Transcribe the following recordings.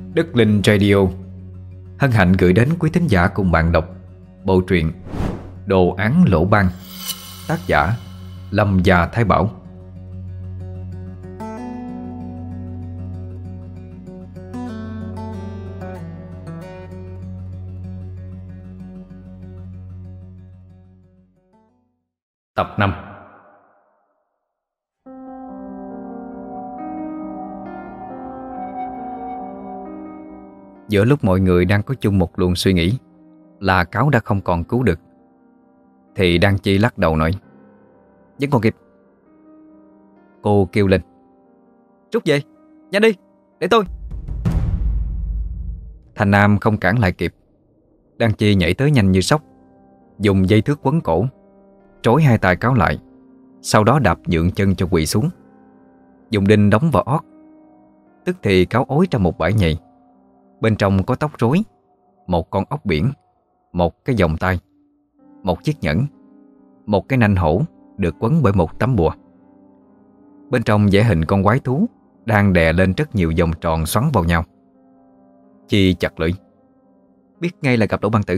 Đất Linh Radio hân hạnh gửi đến quý thính giả cùng bạn đọc bộ truyện Đồ án lỗ ban, tác giả Lâm Gia Thái Bảo. Tập 5. Giữa lúc mọi người đang có chung một luồng suy nghĩ là Cáo đã không còn cứu được, thì Đan Chi lắc đầu nói: "Vẫn còn kịp." Cô kêu lên: "Rút về, nhanh đi, để tôi." Thành Nam không cản lại kịp. Đan Chi nhảy tới nhanh như sóc, dùng dây thước quấn cổ, trói hai tay Cáo lại, sau đó đạp nhượng chân cho quỳ xuống, dùng đinh đóng vào ót. Tức thì Cáo ối ra một bãi nhầy. Bên trong có tóc rối, một con ốc biển, một cái vòng tay, một chiếc nhẫn, một cái nanh hổ được quấn bởi một tấm bùa. Bên trong vẽ hình con quái thú đang đè lên rất nhiều vòng tròn xoắn vào nhau. Chi chặt lưỡi: "Biết ngay là gặp Lỗ Ban Tử."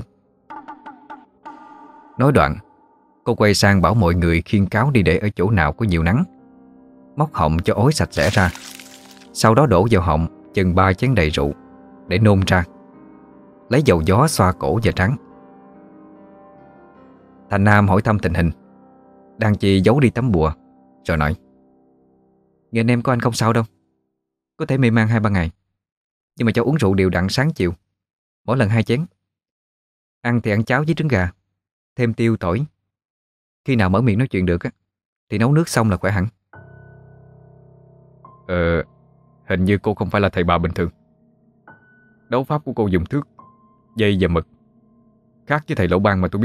Nói đoạn, cô quay sang bảo mọi người khiêng Cáo đi để ở chỗ nào có nhiều nắng, móc họng cho ối sạch sẽ ra, sau đó đổ vào họng chừng 3 chén đầy rượu để nôn ra, lấy dầu gió xoa cổ và trán. Thành Nam hỏi thăm tình hình. Đan Chi giấu đi tấm bùa rồi nói: "Nghe anh em của anh không sao đâu, có thể mê man 2-3 ngày, nhưng mà cháu uống rượu đều đặn sáng chiều, mỗi lần 2 chén. Ăn thì ăn cháo với trứng gà, thêm tiêu tỏi. Khi nào mở miệng nói chuyện được á, thì nấu nước xong là khỏe hẳn." Hình như cô không phải là thầy bà bình thường. Đấu pháp của cô dùng thước, dây và mực, khác với thầy Lỗ Ban mà tôi biết.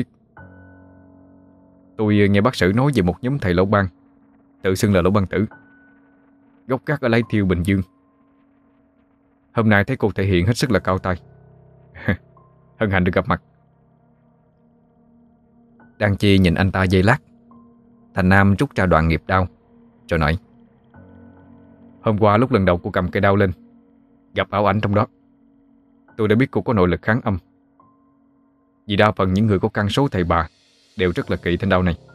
Tôi nghe bác sử nói về một nhóm thầy Lỗ Ban tự xưng là Lỗ Ban Tử, gốc gác ở Lái Thiêu, Bình Dương. Hôm nay thấy cô thể hiện hết sức là cao tay. Hân hạnh được gặp mặt. Đan Chi nhìn anh ta giây lát. Thành Nam rút ra đoạn nghiệp đao rồi nói: "Hôm qua lúc lần đầu cô cầm cây đao lên, gặp ảo ảnh trong đó, tôi đã biết cô có nội lực kháng âm. Vì đa phần những người có căn số thầy bà đều rất là kỵ thanh đao này."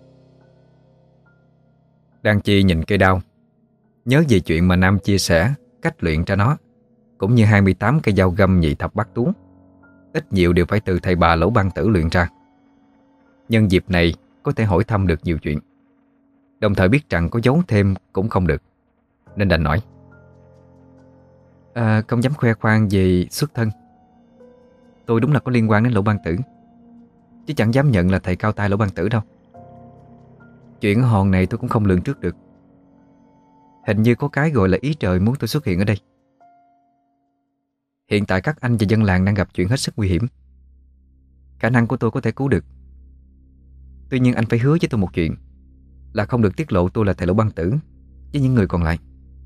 Đan Chi nhìn cây đao, nhớ về chuyện mà Nam chia sẻ cách luyện ra nó, cũng như 28 cây dao găm nhị thập bát tú, ít nhiều đều phải từ thầy bà Lỗ Ban Tử luyện ra. Nhân dịp này có thể hỏi thăm được nhiều chuyện, đồng thời biết rằng có giấu thêm cũng không được, nên đành nói: "Không dám khoe khoang về xuất thân. Tôi đúng là có liên quan đến Lỗ Ban Tử, chứ chẳng dám nhận là thầy cao tay Lỗ Ban Tử đâu. Chuyện ở hòn này tôi cũng không lường trước được. Hình như có cái gọi là ý trời muốn tôi xuất hiện ở đây. Hiện tại các anh và dân làng đang gặp chuyện hết sức nguy hiểm. Khả năng của tôi có thể cứu được. Tuy nhiên anh phải hứa với tôi một chuyện, là không được tiết lộ tôi là thầy Lỗ Ban Tử với những người còn lại."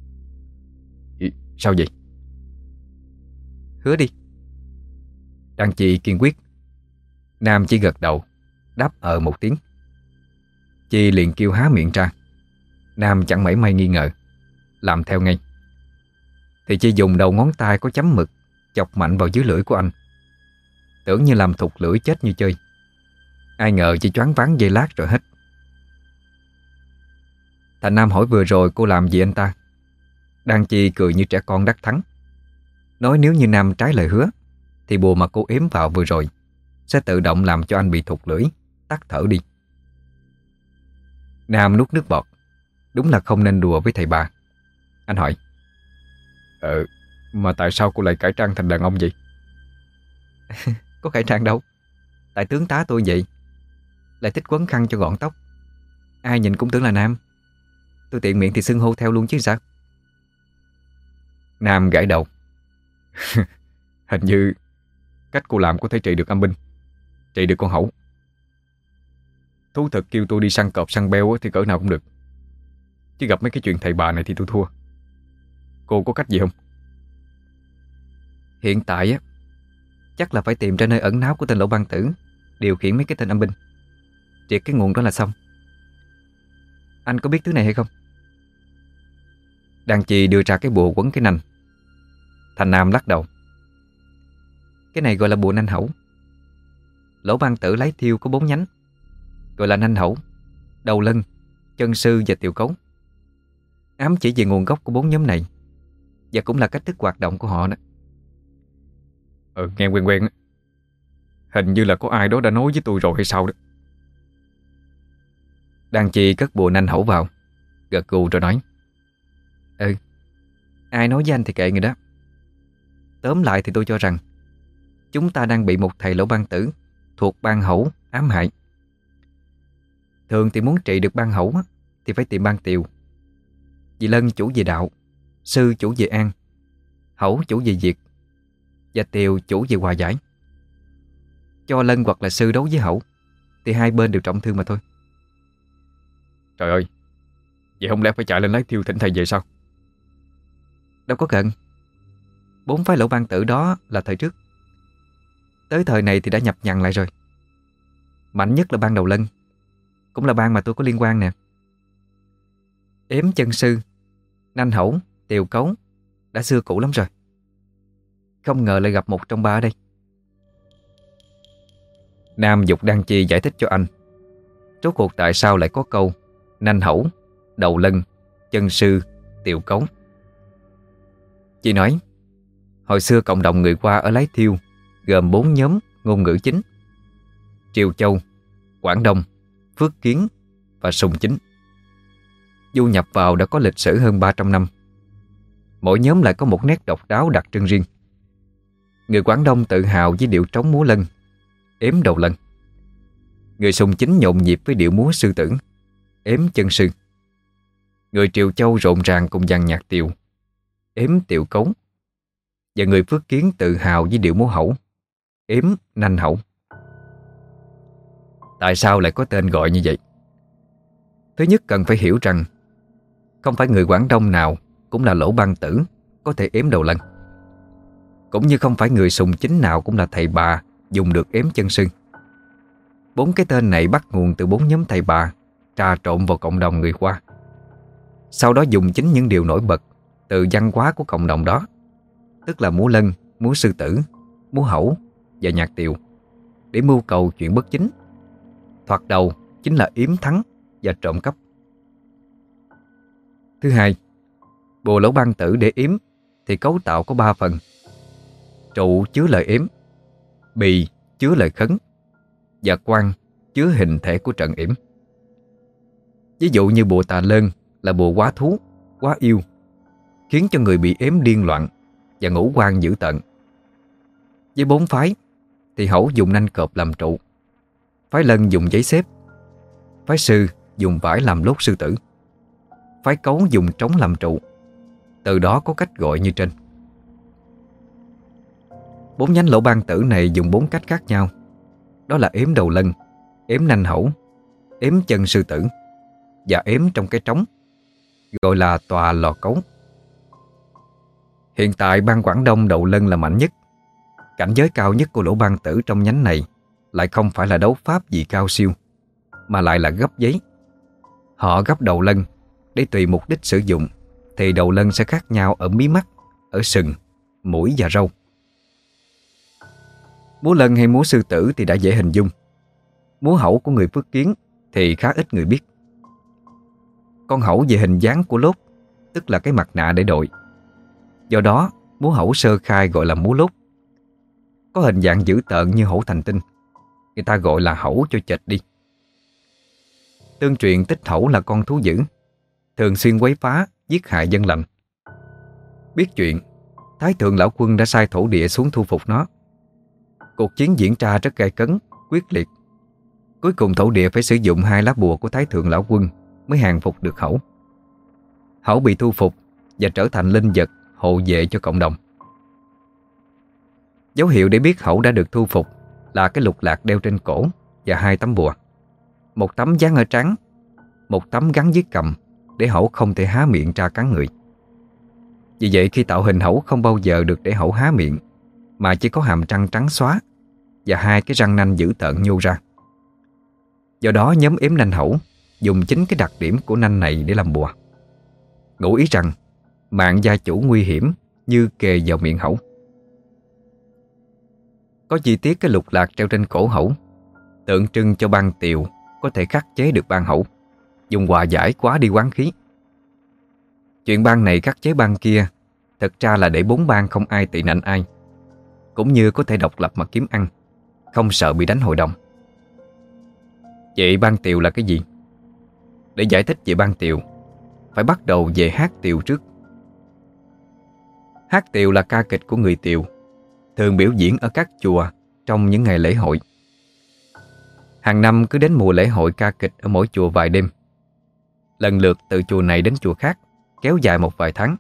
"Sao vậy?" "Hứa đi." Đan Chi kiên quyết. Nam chỉ gật đầu, đáp một tiếng. Chi liền kêu há miệng ra. Nam chẳng mảy may nghi ngờ, làm theo ngay. Thì Chi dùng đầu ngón tay có chấm mực chọc mạnh vào dưới lưỡi của anh, tưởng như làm thụt lưỡi chết như chơi. Ai ngờ Chi choáng váng giây lát rồi hết. Thành Nam hỏi vừa rồi cô làm gì anh ta. Đan Chi cười như trẻ con đắc thắng, nói nếu như Nam trái lời hứa thì bùa mà cô ếm vào vừa rồi sẽ tự động làm cho anh bị thụt lưỡi, tắt thở đi. Nam nuốt nước bọt. Đúng là không nên đùa với thầy bà. Anh hỏi: Mà tại sao cô lại cải trang thành đàn ông vậy?" "Có cải trang đâu, tại tướng tá tôi vậy, lại thích quấn khăn cho gọn tóc, ai nhìn cũng tưởng là nam. Tôi tiện miệng thì xưng hô theo luôn chứ sao." Nam gãi đầu. "Hình như cách cô làm có thể trị được âm binh, trị được con hẩu. Thú thật kêu tôi đi săn cọp săn beo thì cỡ nào cũng được, chứ gặp mấy cái chuyện thầy bà này thì tôi thua. Cô có cách gì không?" "Hiện tại á, chắc là phải tìm ra nơi ẩn náu của tên Lỗ Ban Tử, điều khiển mấy cái tên âm binh, triệt cái nguồn đó là xong. Anh có biết thứ này hay không?" Đan Chi đưa ra cái bùa quấn cái nanh. Thành Nam lắc đầu. Cái này gọi là bùa nanh hẩu. Lỗ Ban Tử lấy thiêu có 4 nhánh, gọi là nanh hẩu, đầu lân, chân sư và tiều cấu. Ám chỉ về nguồn gốc của 4 nhóm này, và cũng là cách thức hoạt động của họ đó. Nghe quen quen á. Hình như là có ai đó đã nói với tôi rồi hay sao đó. Đan Chi cất bùa nanh hẩu vào, gật gù rồi nói. Ai nói với anh thì kệ người đó. Tóm lại thì tôi cho rằng chúng ta đang bị một thầy Lỗ Ban Tử thuộc ban hẩu ám hại. Thường thì muốn trị được ban hẩu thì phải tìm ban tiều. Vì lân chủ về đạo, sư chủ về an, hẩu chủ về diệt, và tiều chủ về hòa giải. Cho lân hoặc là sư đấu với hẩu thì hai bên đều trọng thương mà thôi. Trời ơi, vậy không lẽ phải chạy lên lấy thiêu thỉnh thầy về sao? Đâu có cần. 4 phái Lỗ Ban Tử đó là thời trước. Tới thời này thì đã nhập nhằng lại rồi. Mạnh nhất là ban đầu lân, cũng là ban mà tôi có liên quan nè. Ếm chân sư, nanh hẩu, tiều cấu đã xưa cũ lắm rồi. Không ngờ lại gặp một trong 3 ở đây. Nam dục Đan Chi giải thích cho anh rốt cuộc tại sao lại có câu nanh hẩu, đầu lân, chân sư, tiều cấu. Chị nói hồi xưa cộng đồng người Hoa ở Lái Thiêu gồm 4 nhóm ngôn ngữ chính: Triều Châu, Quảng Đông, Phước Kiến và Sùng Chính. Du nhập vào đã có lịch sử hơn 300 năm. Mỗi nhóm lại có một nét độc đáo đặc trưng riêng. Người Quảng Đông tự hào với điệu trống múa lân, ếm đầu lân. Người Sùng Chính nhộn nhịp với điệu múa sư tử, ếm chân sư. Người Triều Châu rộn ràng cùng dàn nhạc tiều, ếm tiều cống. Và người Phước Kiến tự hào với điệu múa hẩu, ếm nanh hẩu. Tại sao lại có tên gọi như vậy? Thứ nhất cần phải hiểu rằng không phải người Quảng Đông nào cũng là Lỗ Ban Tử có thể ếm đầu lân, cũng như không phải người Sùng Chính nào cũng là thầy bà dùng được ếm chân sư. 4 cái tên này bắt nguồn từ 4 nhóm thầy bà trà trộn vào cộng đồng người Hoa, sau đó dùng chính những điều nổi bật từ văn hóa của cộng đồng đó, tức là múa lân, múa sư tử, múa hẩu và nhạc tiều, để mưu cầu chuyện bất chính. Thoạt đầu chính là yếm thắng và trộm cắp. Thứ hai, bùa Lỗ Ban Tử để yếm thì cấu tạo có 3 phần: trụ chứa lời yếm, bì chứa lời khấn, và quan chứa hình thể của trận yểm. Ví dụ như bùa Tà Lơn là bùa quá thú, quá yêu, khiến cho người bị ếm điên loạn và ngũ quan dữ tợn. Với 4 phái thì hẩu dùng nanh cọp làm trụ, phái lân dùng giấy xếp, phái sư dùng vải làm lốt sư tử, phái cấu dùng trống làm trụ. Từ đó có cách gọi như trên. 4 nhánh Lỗ Ban Tử này dùng 4 cách khác nhau. Đó là ếm đầu lân, ếm nanh hẩu, ếm chân sư tử và ếm trong cái trống, gọi là tòa lò cấu. Hiện tại ban Quảng Đông đầu lân là mạnh nhất. Cảnh giới cao nhất của Lỗ Ban Tử trong nhánh này lại không phải là đấu pháp gì cao siêu, mà lại là gấp giấy. Họ gấp đầu lân để tùy mục đích sử dụng thì đầu lân sẽ khác nhau ở mí mắt, ở sừng, mũi và râu. Múa lân hay múa sư tử thì đã dễ hình dung. Múa hẩu của người Phước Kiến thì khá ít người biết. Con hẩu về hình dáng của lốt, tức là cái mặt nạ để đội. Do đó múa hẩu sơ khai gọi là múa lốt. Có hình dạng dữ tợn như hổ thành tinh, người ta gọi là hẩu cho chệch đi. Tương truyền tích hẩu là con thú dữ, thường xuyên quấy phá, giết hại dân lành. Biết chuyện, Thái thượng lão quân đã sai thổ địa xuống thu phục nó. Cuộc chiến diễn ra rất gay cấn, quyết liệt. Cuối cùng thổ địa phải sử dụng 2 lá bùa của Thái thượng lão quân mới hàng phục được hẩu. Hẩu bị thu phục và trở thành linh vật hộ vệ cho cộng đồng. Dấu hiệu để biết hẩu đã được thu phục là cái lục lạc đeo trên cổ và 2 tấm bùa. Một tấm dán ở trán, một tấm gắn dưới cằm để hẩu không thể há miệng ra cắn người. Vì vậy khi tạo hình hẩu không bao giờ được để hẩu há miệng, mà chỉ có hàm răng trắng xóa và 2 cái răng nanh dữ tợn nhô ra. Do đó nhóm ếm nanh hẩu dùng chính cái đặc điểm của nanh này để làm bùa, ngụ ý rằng mạng gia chủ nguy hiểm như kề vào miệng hẩu. Có chi tiết cái lục lạc treo trên cổ hẩu, tượng trưng cho băng tiều có thể khắc chế được băng hẩu, dùng hòa giải quá đi oán khí. Chuyện băng này khắc chế băng kia thật ra là để bốn bang không ai tị nạnh ai, cũng như có thể độc lập mà kiếm ăn, không sợ bị đánh hội đồng. Vậy băng tiều là cái gì? Để giải thích về băng tiều, phải bắt đầu về hát tiều trước. Hát tiều là ca kịch của người Tiều, thường biểu diễn ở các chùa trong những ngày lễ hội. Hàng năm cứ đến mùa lễ hội ca kịch ở mỗi chùa vài đêm, lần lượt từ chùa này đến chùa khác, kéo dài một vài tháng.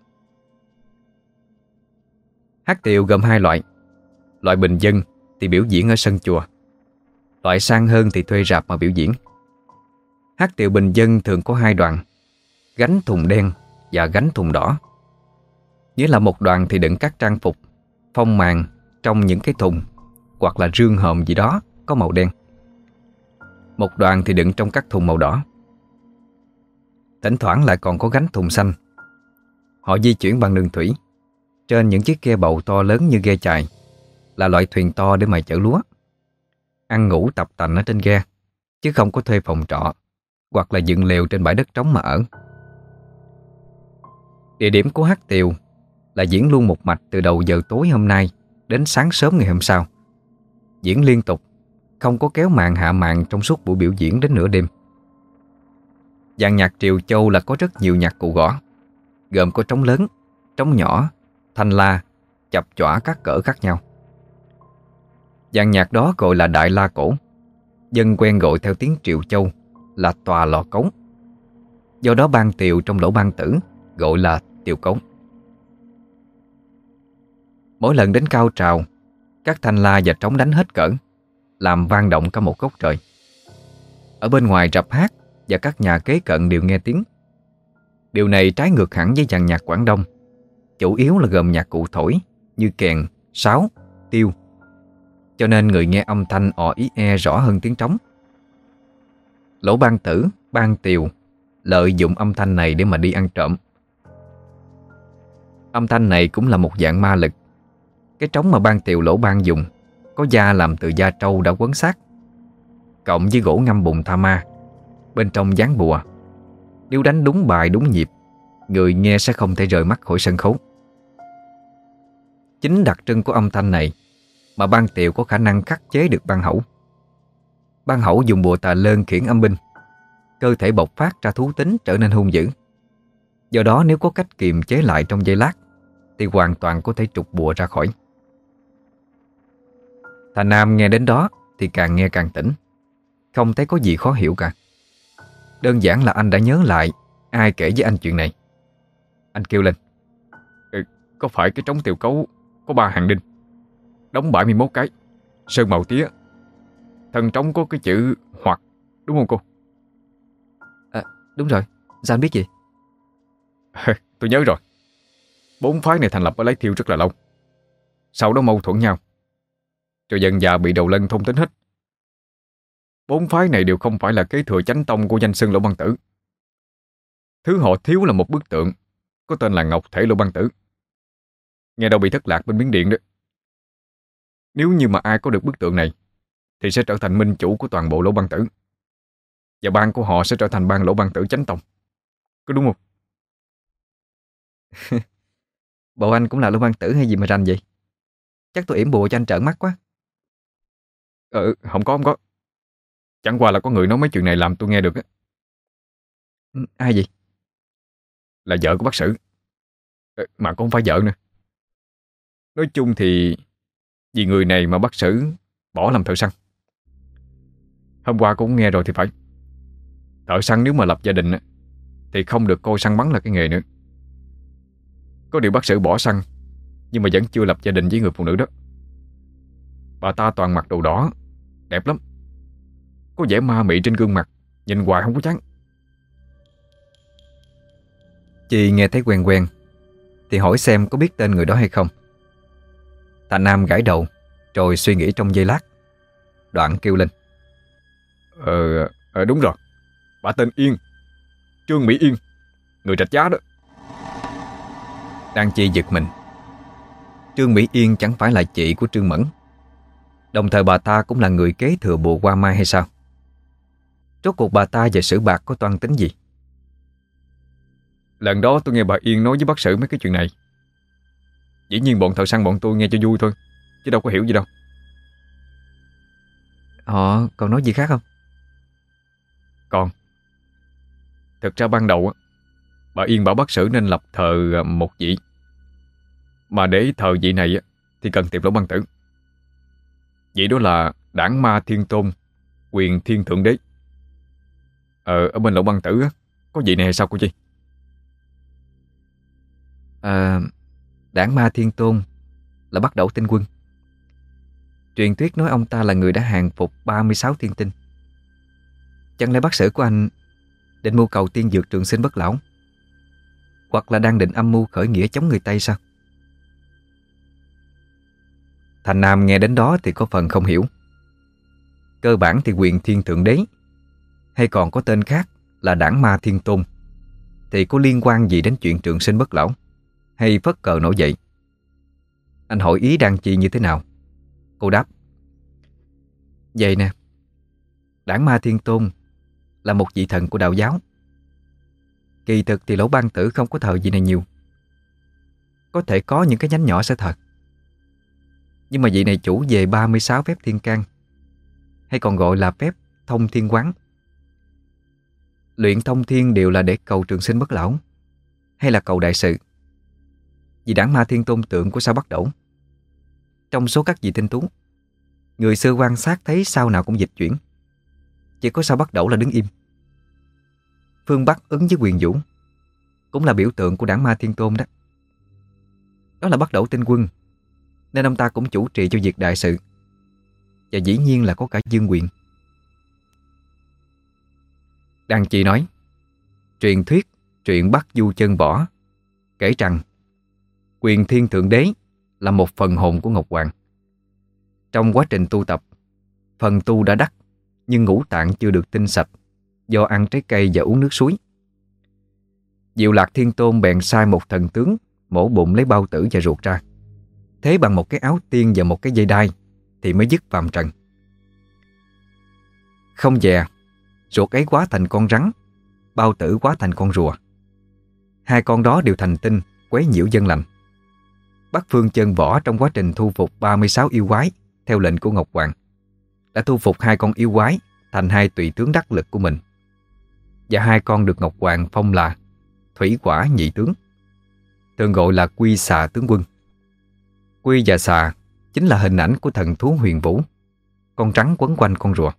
Hát tiều gồm hai loại. Loại bình dân thì biểu diễn ở sân chùa, loại sang hơn thì thuê rạp mà biểu diễn. Hát tiều bình dân thường có hai đoàn, gánh thùng đen và gánh thùng đỏ. Nghĩa là một đoàn thì đựng các trang phục, phong màn trong những cái thùng hoặc là rương hòm gì đó có màu đen. Một đoàn thì đựng trong các thùng màu đỏ. Thỉnh thoảng lại còn có gánh thùng xanh. Họ di chuyển bằng đường thủy trên những chiếc ghe bầu to lớn như ghe chài, là loại thuyền to để mà chở lúa. Ăn ngủ tập tành ở trên ghe, chứ không có thuê phòng trọ hoặc là dựng lều trên bãi đất trống mà ở. Địa điểm của hát tiều là diễn luôn một mạch từ đầu giờ tối hôm nay đến sáng sớm ngày hôm sau. Diễn liên tục, không có kéo màn hạ màn trong suốt buổi biểu diễn đến nửa đêm. Dàn nhạc Triều Châu là có rất nhiều nhạc cụ gõ, gồm có trống lớn, trống nhỏ, thanh la, chập chỏa các cỡ khác nhau. Dàn nhạc đó gọi là Đại La Cổ, dân quen gọi theo tiếng Triều Châu là tòa lò cống. Do đó ban tiều trong lỗ ban tử gọi là tiều cống. Mỗi lần đến cao trào, các thanh la và trống đánh hết cỡ, làm vang động cả một góc trời. Ở bên ngoài rạp hát và các nhà kế cận đều nghe tiếng. Điều này trái ngược hẳn với dàn nhạc Quảng Đông, chủ yếu là gồm nhạc cụ thổi như kèn, sáo, tiêu, cho nên người nghe âm thanh ò ý rõ hơn tiếng trống. Lỗ ban tử, ban tiều lợi dụng âm thanh này để mà đi ăn trộm. Âm thanh này cũng là một dạng ma lực. Cái trống mà ban tiều lỗ ban dùng có da làm từ da trâu đã quấn xác, cộng với gỗ ngâm bùn tha ma, bên trong dán bùa. Nếu đánh đúng bài đúng nhịp, người nghe sẽ không thể rời mắt khỏi sân khấu. Chính đặc trưng của âm thanh này mà ban tiều có khả năng khắc chế được ban hẩu. Ban hẩu dùng bùa tà lơn khiển âm binh, cơ thể bộc phát ra thú tính trở nên hung dữ. Do đó nếu có cách kiềm chế lại trong giây lát thì hoàn toàn có thể trục bùa ra khỏi. Thà Nam nghe đến đó thì càng nghe càng tỉnh, không thấy có gì khó hiểu cả. Đơn giản là anh đã nhớ lại ai kể với anh chuyện này. Anh kêu lên: có phải cái trống tiều cấu có 3 hàng đinh, đóng 71 cái, sơn màu tía, thân trống có cái chữ hoặc, đúng không cô? Đúng rồi, sao anh biết gì? Tôi nhớ rồi. 4 phái này thành lập ở Lái Thiêu rất là lâu, sau đó mâu thuẫn nhau, rồi dần dà bị Đầu Lân thôn tính hết. 4 phái này đều không phải là kế thừa chánh tông của danh xưng Lỗ Ban Tử. Thứ họ thiếu là một bức tượng có tên là Ngọc Thể Lỗ Ban Tử, nghe đâu bị thất lạc bên Miến Điện đó. Nếu như mà ai có được bức tượng này thì sẽ trở thành minh chủ của toàn bộ Lỗ Ban Tử, và bang của họ sẽ trở thành bang Lỗ Ban Tử chánh tông. Có đúng không? Bộ anh cũng là Lỗ Ban Tử hay gì mà rành vậy? Chắc tôi yểm bùa cho anh trợn mắt quá. Không có. Chẳng qua là có người nói mấy chuyện này làm tôi nghe được á. Ai vậy? Là vợ của bác Sử. Mà cũng không phải vợ nữa. Nói chung thì vì người này mà bác Sử bỏ làm thợ săn. Hôm qua cũng nghe rồi thì phải. Thợ săn nếu mà lập gia đình thì không được coi săn bắn là cái nghề nữa. Có điều bác Sử bỏ săn nhưng mà vẫn chưa lập gia đình với người phụ nữ đó. Bà ta toàn mặc đồ đỏ, đẹp lắm, có vẻ ma mị trên gương mặt, nhìn hoài không có chán. Chị nghe thấy quen quen thì hỏi xem có biết tên người đó hay không. Thà Nam gãi đầu rồi suy nghĩ trong giây lát, đoạn kêu lên: Đúng rồi, bà tên Yên, Trương Mỹ Yên, người Rạch Giá đó. Đan Chi giật mình, Trương Mỹ Yên chẳng phải là chị của Trương Mẫn, đồng thời bà ta cũng là người kế thừa bộ Hoa Mai hay sao? Rốt cuộc bà ta và Sử Bạc có toan tính gì? Lần đó tôi nghe bà Yên nói với bác Sử mấy cái chuyện này. Dĩ nhiên bọn thợ săn bọn tôi nghe cho vui thôi, chứ đâu có hiểu gì đâu. Họ còn nói gì khác không? Còn thực ra ban đầu á, bà Yên bảo bác Sử nên lập thờ một vị. Mà để thờ vị này á, thì cần tìm Lỗ Băng Tử. Vị đó là Đảng Ma Thiên Tôn, Quyền Thiên Thượng Đế. Ở bên Lỗ Băng Tử á, có vị này hay sao cô Chi? Đảng Ma Thiên Tôn là Bắt Đẩu Tinh Quân. Truyền thuyết nói ông ta là người đã hàng phục 36 thiên tinh. Chẳng lẽ bác Sử của anh định mưu cầu tiên dược trường sinh bất lão, hoặc là đang định âm mưu khởi nghĩa chống người Tây sao? Thành Nam nghe đến đó thì có phần không hiểu. Cơ bản thì Quyền Thiên Thượng Đế, hay còn có tên khác là Đảng Ma Thiên Tôn, thì có liên quan gì đến chuyện trường sinh bất lão hay phất cờ nổi dậy? Anh hỏi ý Đan Chi như thế nào? Cô đáp: vậy nè, Đảng Ma Thiên Tôn là một vị thần của đạo giáo. Kỳ thực thì Lỗ Ban Tử không có thờ vị này nhiều. Có thể có những cái nhánh nhỏ sẽ thờ, nhưng mà vị này chủ về 36 phép thiên can, hay còn gọi là phép thông thiên quán. Luyện thông thiên đều là để cầu trường sinh bất lão, hay là cầu đại sự. Vì Đảng Ma Thiên Tôn tượng của sao Bắt Đẩu. Trong số các vị tinh tú, người xưa quan sát thấy sao nào cũng dịch chuyển, chỉ có sao Bắt Đẩu là đứng im. Phương Bắc ứng với Quyền Vũ cũng là biểu tượng của Đảng Ma Thiên Tôn đó. Đó là Bắt Đẩu Tinh Quân, nên ông ta cũng chủ trì cho việc đại sự. Và dĩ nhiên là có cả Dương Quyền. Đan Chi nói, truyền thuyết truyện Bắc Du Chân Võ kể rằng Quyền Thiên Thượng Đế là một phần hồn của Ngọc Hoàng. Trong quá trình tu tập, phần tu đã đắc, nhưng ngũ tạng chưa được tinh sạch do ăn trái cây và uống nước suối. Diệu Lạc Thiên Tôn bèn sai một thần tướng mổ bụng lấy bao tử và ruột ra, thế bằng một cái áo tiên và một cái dây đai thì mới dứt phàm trần. Không dè, ruột ấy hóa thành con rắn, bao tử hóa thành con rùa. Hai con đó đều thành tinh, quấy nhiễu dân lành. Bắc Phương Chân Võ trong quá trình thu phục 36 yêu quái theo lệnh của Ngọc Hoàng đã thu phục hai con yêu quái thành hai tùy tướng đắc lực của mình, và hai con được Ngọc Hoàng phong là Thủy Quả Nhị Tướng, thường gọi là Quy Xà Tướng Quân. Quy và xà chính là hình ảnh của thần thú Huyền Vũ, con rắn quấn quanh con rùa.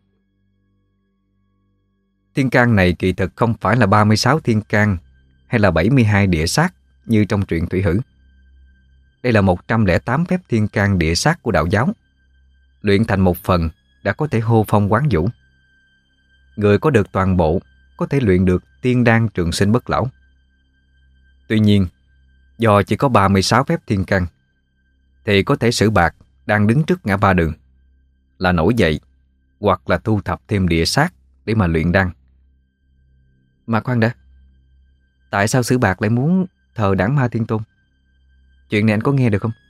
Thiên can này kỳ thực không phải là 36 thiên can hay là 72 địa sát như trong truyện Thủy Hử. Đây là 108 phép thiên can địa sát của đạo giáo, luyện thành một phần đã có thể hô phong quán vũ. Người có được toàn bộ có thể luyện được tiên đan trường sinh bất lão. Tuy nhiên, do chỉ có 36 phép thiên can, thì có thể Sử Bạc đang đứng trước ngã ba đường là nổi dậy, hoặc là thu thập thêm địa sát để mà luyện đan. Mà khoan đã, tại sao Sử Bạc lại muốn thờ Đảng Ma Thiên Tôn? Chuyện này anh có nghe được không?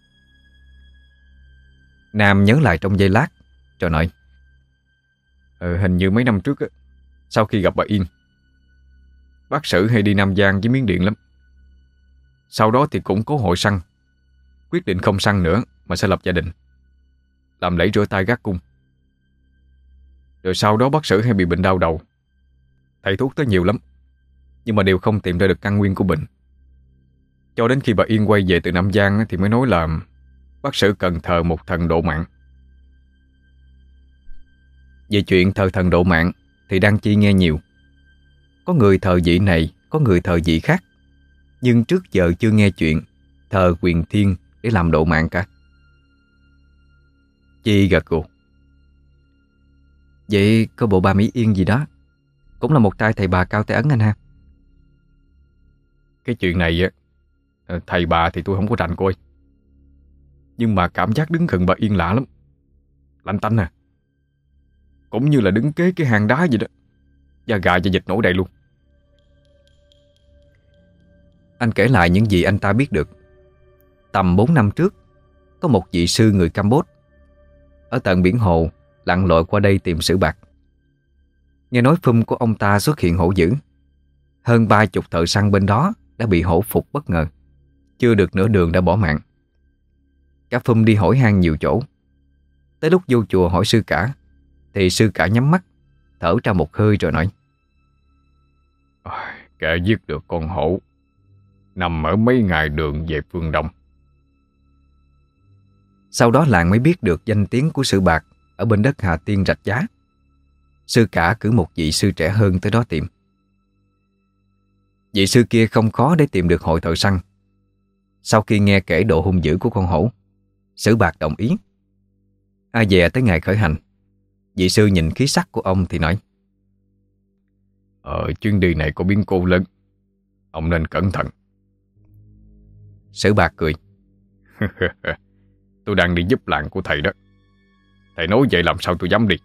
Nam nhớ lại trong giây lát rồi nói, Hình như mấy năm trước á, sau khi gặp bà Yên, bác Sử hay đi Nam Giang với Miến Điện lắm. Sau đó thì cũng có hội săn, quyết định không săn nữa mà sẽ lập gia đình, làm lễ rửa tay gác cung. Rồi sau đó bác Sử hay bị bệnh đau đầu, thầy thuốc tới nhiều lắm, nhưng mà đều không tìm ra được căn nguyên của bệnh. Cho đến khi bà Yên quay về từ Nam Giang thì mới nói là bác Sử cần thờ một thần độ mạng. Về chuyện thờ thần độ mạng thì Đan Chi nghe nhiều. Có người thờ vị này, có người thờ vị khác, nhưng trước giờ chưa nghe chuyện thờ Quyền Thiên để làm độ mạng cả. Chi gật gù. Vậy có bộ bà Mỹ Yên gì đó cũng là một trai thầy bà cao tay ấn anh ha? Cái chuyện này á, thầy bà thì tôi không có rành cô ơi. Nhưng mà cảm giác đứng gần bà Yên lạ lắm, lạnh tanh à, cũng như là đứng kế cái hang đá vậy đó. Da gà và dịch nổi đầy luôn. Anh kể lại những gì anh ta biết được. Tầm 4 năm trước, có một vị sư người Campuchia ở tận biển hồ lặn lội qua đây tìm Sử Bạc. Nghe nói phum của ông ta xuất hiện hổ dữ. Hơn 30 thợ săn bên đó đã bị hổ phục bất ngờ, chưa được nửa đường đã bỏ mạng. Cả phum đi hỏi han nhiều chỗ. Tới lúc vô chùa hỏi sư cả thì sư cả nhắm mắt, thở ra một hơi rồi nói: Kẻ giết được con hổ nằm ở mấy ngày đường về phương Đông. Sau đó làng mới biết được danh tiếng của Sử Bạc ở bên đất Hà Tiên Rạch Giá. Sư cả cử một vị sư trẻ hơn tới đó tìm. Vị sư kia không khó để tìm được hội thợ săn. Sau khi nghe kể độ hung dữ của con hổ, Sử Bạc đồng ý. Ai dè tới ngày khởi hành, vị sư nhìn khí sắc của ông thì nói: Chuyến đi này có biến cố lớn, ông nên cẩn thận. Sử Bạc cười. Tôi đang đi giúp làng của thầy đó. Thầy nói vậy làm sao tôi dám đi?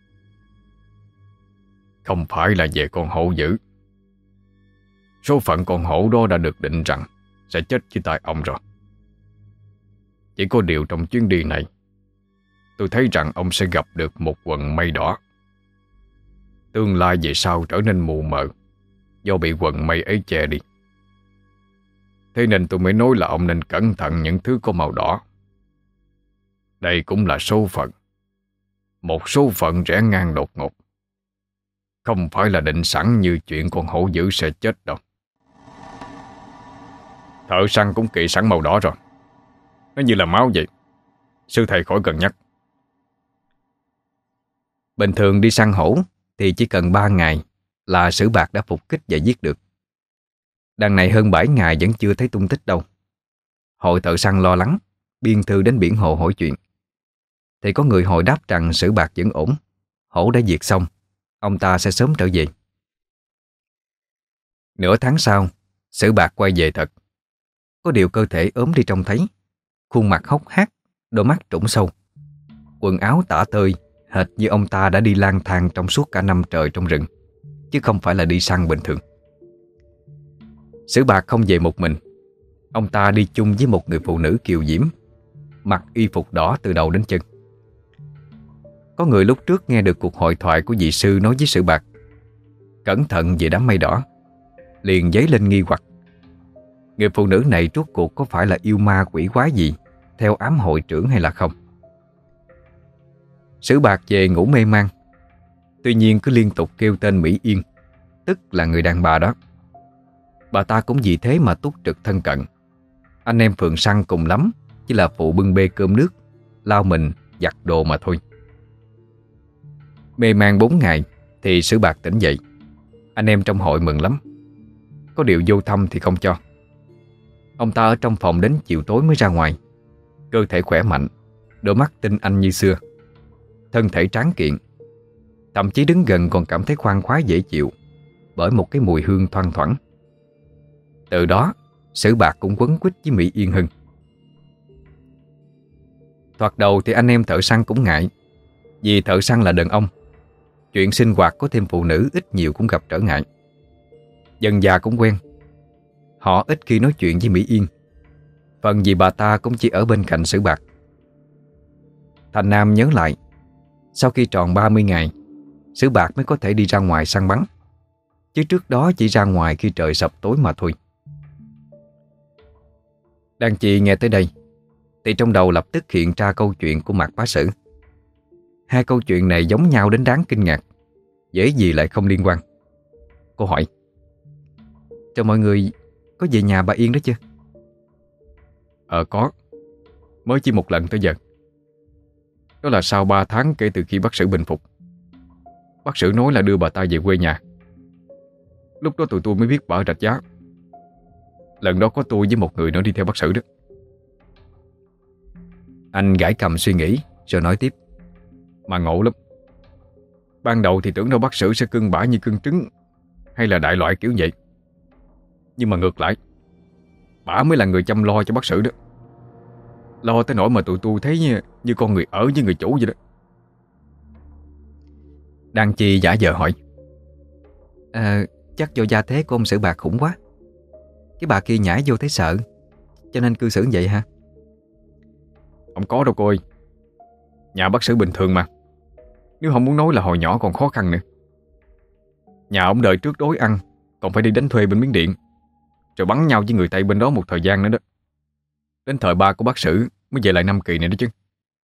Không phải là về con hổ dữ. Số phận con hổ đó đã được định rằng sẽ chết dưới tay ông rồi. Chỉ có điều trong chuyến đi này, tôi thấy rằng ông sẽ gặp được một quần mây đỏ. Tương lai về sau trở nên mù mờ do bị quần mây ấy che đi. Thế nên tôi mới nói là ông nên cẩn thận những thứ có màu đỏ. Đây cũng là số phận. Một số phận rẽ ngang đột ngột. Không phải là định sẵn như chuyện con hổ dữ sẽ chết đâu. Thợ săn cũng kỵ sẵn màu đỏ rồi. Nó như là máu vậy. Sư thầy khỏi cần nhắc. Bình thường đi săn hổ thì chỉ cần 3 ngày là Sử Bạc đã phục kích và giết được. Đằng này hơn 7 ngày vẫn chưa thấy tung tích đâu. Hội thợ săn lo lắng, biên thư đến biển hồ hỏi chuyện. Thì có người hồi đáp rằng Sử Bạc vẫn ổn, hổ đã diệt xong, ông ta sẽ sớm trở về. Nửa tháng sau, Sử Bạc quay về thật. Có điều cơ thể ốm đi trông thấy, khuôn mặt hốc hác, đôi mắt trũng sâu, quần áo tả tơi, hệt như ông ta đã đi lang thang trong suốt cả năm trời trong rừng, chứ không phải là đi săn bình thường. Sử Bạc không về một mình. Ông ta đi chung với một người phụ nữ kiều diễm, mặc y phục đỏ từ đầu đến chân. Có người lúc trước nghe được cuộc hội thoại của vị sư nói với Sử Bạc cẩn thận về đám mây đỏ, liền dấy lên nghi hoặc. Người phụ nữ này rốt cuộc có phải là yêu ma quỷ quái gì theo ám hội trưởng hay là không? Sử Bạc về ngủ mê man. Tuy nhiên cứ liên tục kêu tên Mỹ Yên, tức là người đàn bà đó. Bà ta cũng vì thế mà túc trực thân cận. Anh em phường săn cùng lắm chỉ là phụ bưng bê cơm nước, lau mình, giặt đồ mà thôi. Mê man 4 ngày thì Sử Bạc tỉnh dậy. Anh em trong hội mừng lắm. Có điều vô thăm thì không cho. Ông ta ở trong phòng đến chiều tối mới ra ngoài. Cơ thể khỏe mạnh, đôi mắt tinh anh như xưa, thân thể tráng kiện. Thậm chí đứng gần còn cảm thấy khoan khoái dễ chịu bởi một cái mùi hương thoang thoảng. Từ đó Sử Bạc cũng quấn quýt với Mỹ Yên hơn. Thoạt đầu thì anh em thợ săn cũng ngại, vì thợ săn là đàn ông, chuyện sinh hoạt có thêm phụ nữ ít nhiều cũng gặp trở ngại. Dần dà cũng quen. Họ ít khi nói chuyện với Mỹ Yên, phần vì bà ta cũng chỉ ở bên cạnh Sử Bạc. Thành Nam nhớ lại, sau khi tròn 30 ngày, Sử Bạc mới có thể đi ra ngoài săn bắn, chứ trước đó chỉ ra ngoài khi trời sập tối mà thôi. Đàn chị nghe tới đây thì trong đầu lập tức hiện ra câu chuyện của Mạc Bá Sử. Hai câu chuyện này giống nhau đến đáng kinh ngạc, dễ gì lại không liên quan. Cô hỏi: cho mọi người có về nhà bà Yên đó chưa? Có. Mới chỉ một lần tới giờ. Đó là sau 3 tháng kể từ khi bác Sử bình phục. Bác Sử nói là đưa bà ta về quê nhà. Lúc đó tụi tôi mới biết bà ở Rạch Giá. Lần đó có tôi với một người nữa đi theo bác Sử đó. Anh gãi cầm suy nghĩ rồi nói tiếp: mà ngộ lắm. Ban đầu thì tưởng đâu bác Sử sẽ cưng bả như cưng trứng, hay là đại loại kiểu vậy. Nhưng mà ngược lại, bả mới là người chăm lo cho bác Sử đó. Lo tới nỗi mà tụi tôi thấy như con người ở với người chủ vậy đó. Đăng Chi giả vờ hỏi: chắc do gia thế của ông Sử Bạc khủng quá, cái bà kia nhảy vô thấy sợ, cho nên cư xử vậy hả? Không có đâu cô ơi. Nhà bác Sử bình thường mà. Nếu không muốn nói là hồi nhỏ còn khó khăn nữa. Nhà ông đợi trước đói ăn, còn phải đi đánh thuê bên Miến Điện, rồi bắn nhau với người Tây bên đó một thời gian nữa đó. Đến thời ba của bác Sử mới về lại Nam Kỳ này đó chứ.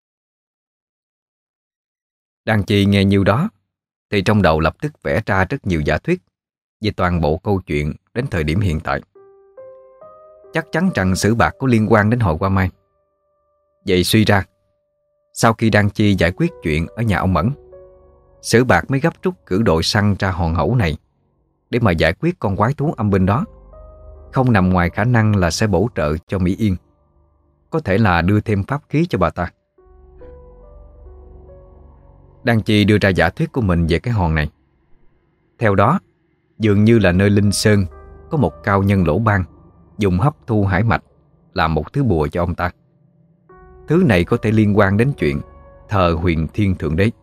Đan Chi nghe nhiêu đó thì trong đầu lập tức vẽ ra rất nhiều giả thuyết về toàn bộ câu chuyện đến thời điểm hiện tại. Chắc chắn rằng Sử Bạc có liên quan đến hội Hoa Mai. Vậy suy ra, sau khi Đan Chi giải quyết chuyện ở nhà ông Mẫn, Sử Bạc mới gấp rút cử đội săn ra hòn hẩu này để mà giải quyết con quái thú âm binh đó. Không nằm ngoài khả năng là sẽ bổ trợ cho Mỹ Yên, có thể là đưa thêm pháp khí cho bà ta. Đan Chi đưa ra giả thuyết của mình về cái hòn này. Theo đó, dường như là nơi Linh Sơn có một cao nhân lỗ ban dùng hấp thu hải mạch làm một thứ bùa cho ông ta. Thứ này có thể liên quan đến chuyện thờ Huyền Thiên Thượng Đế.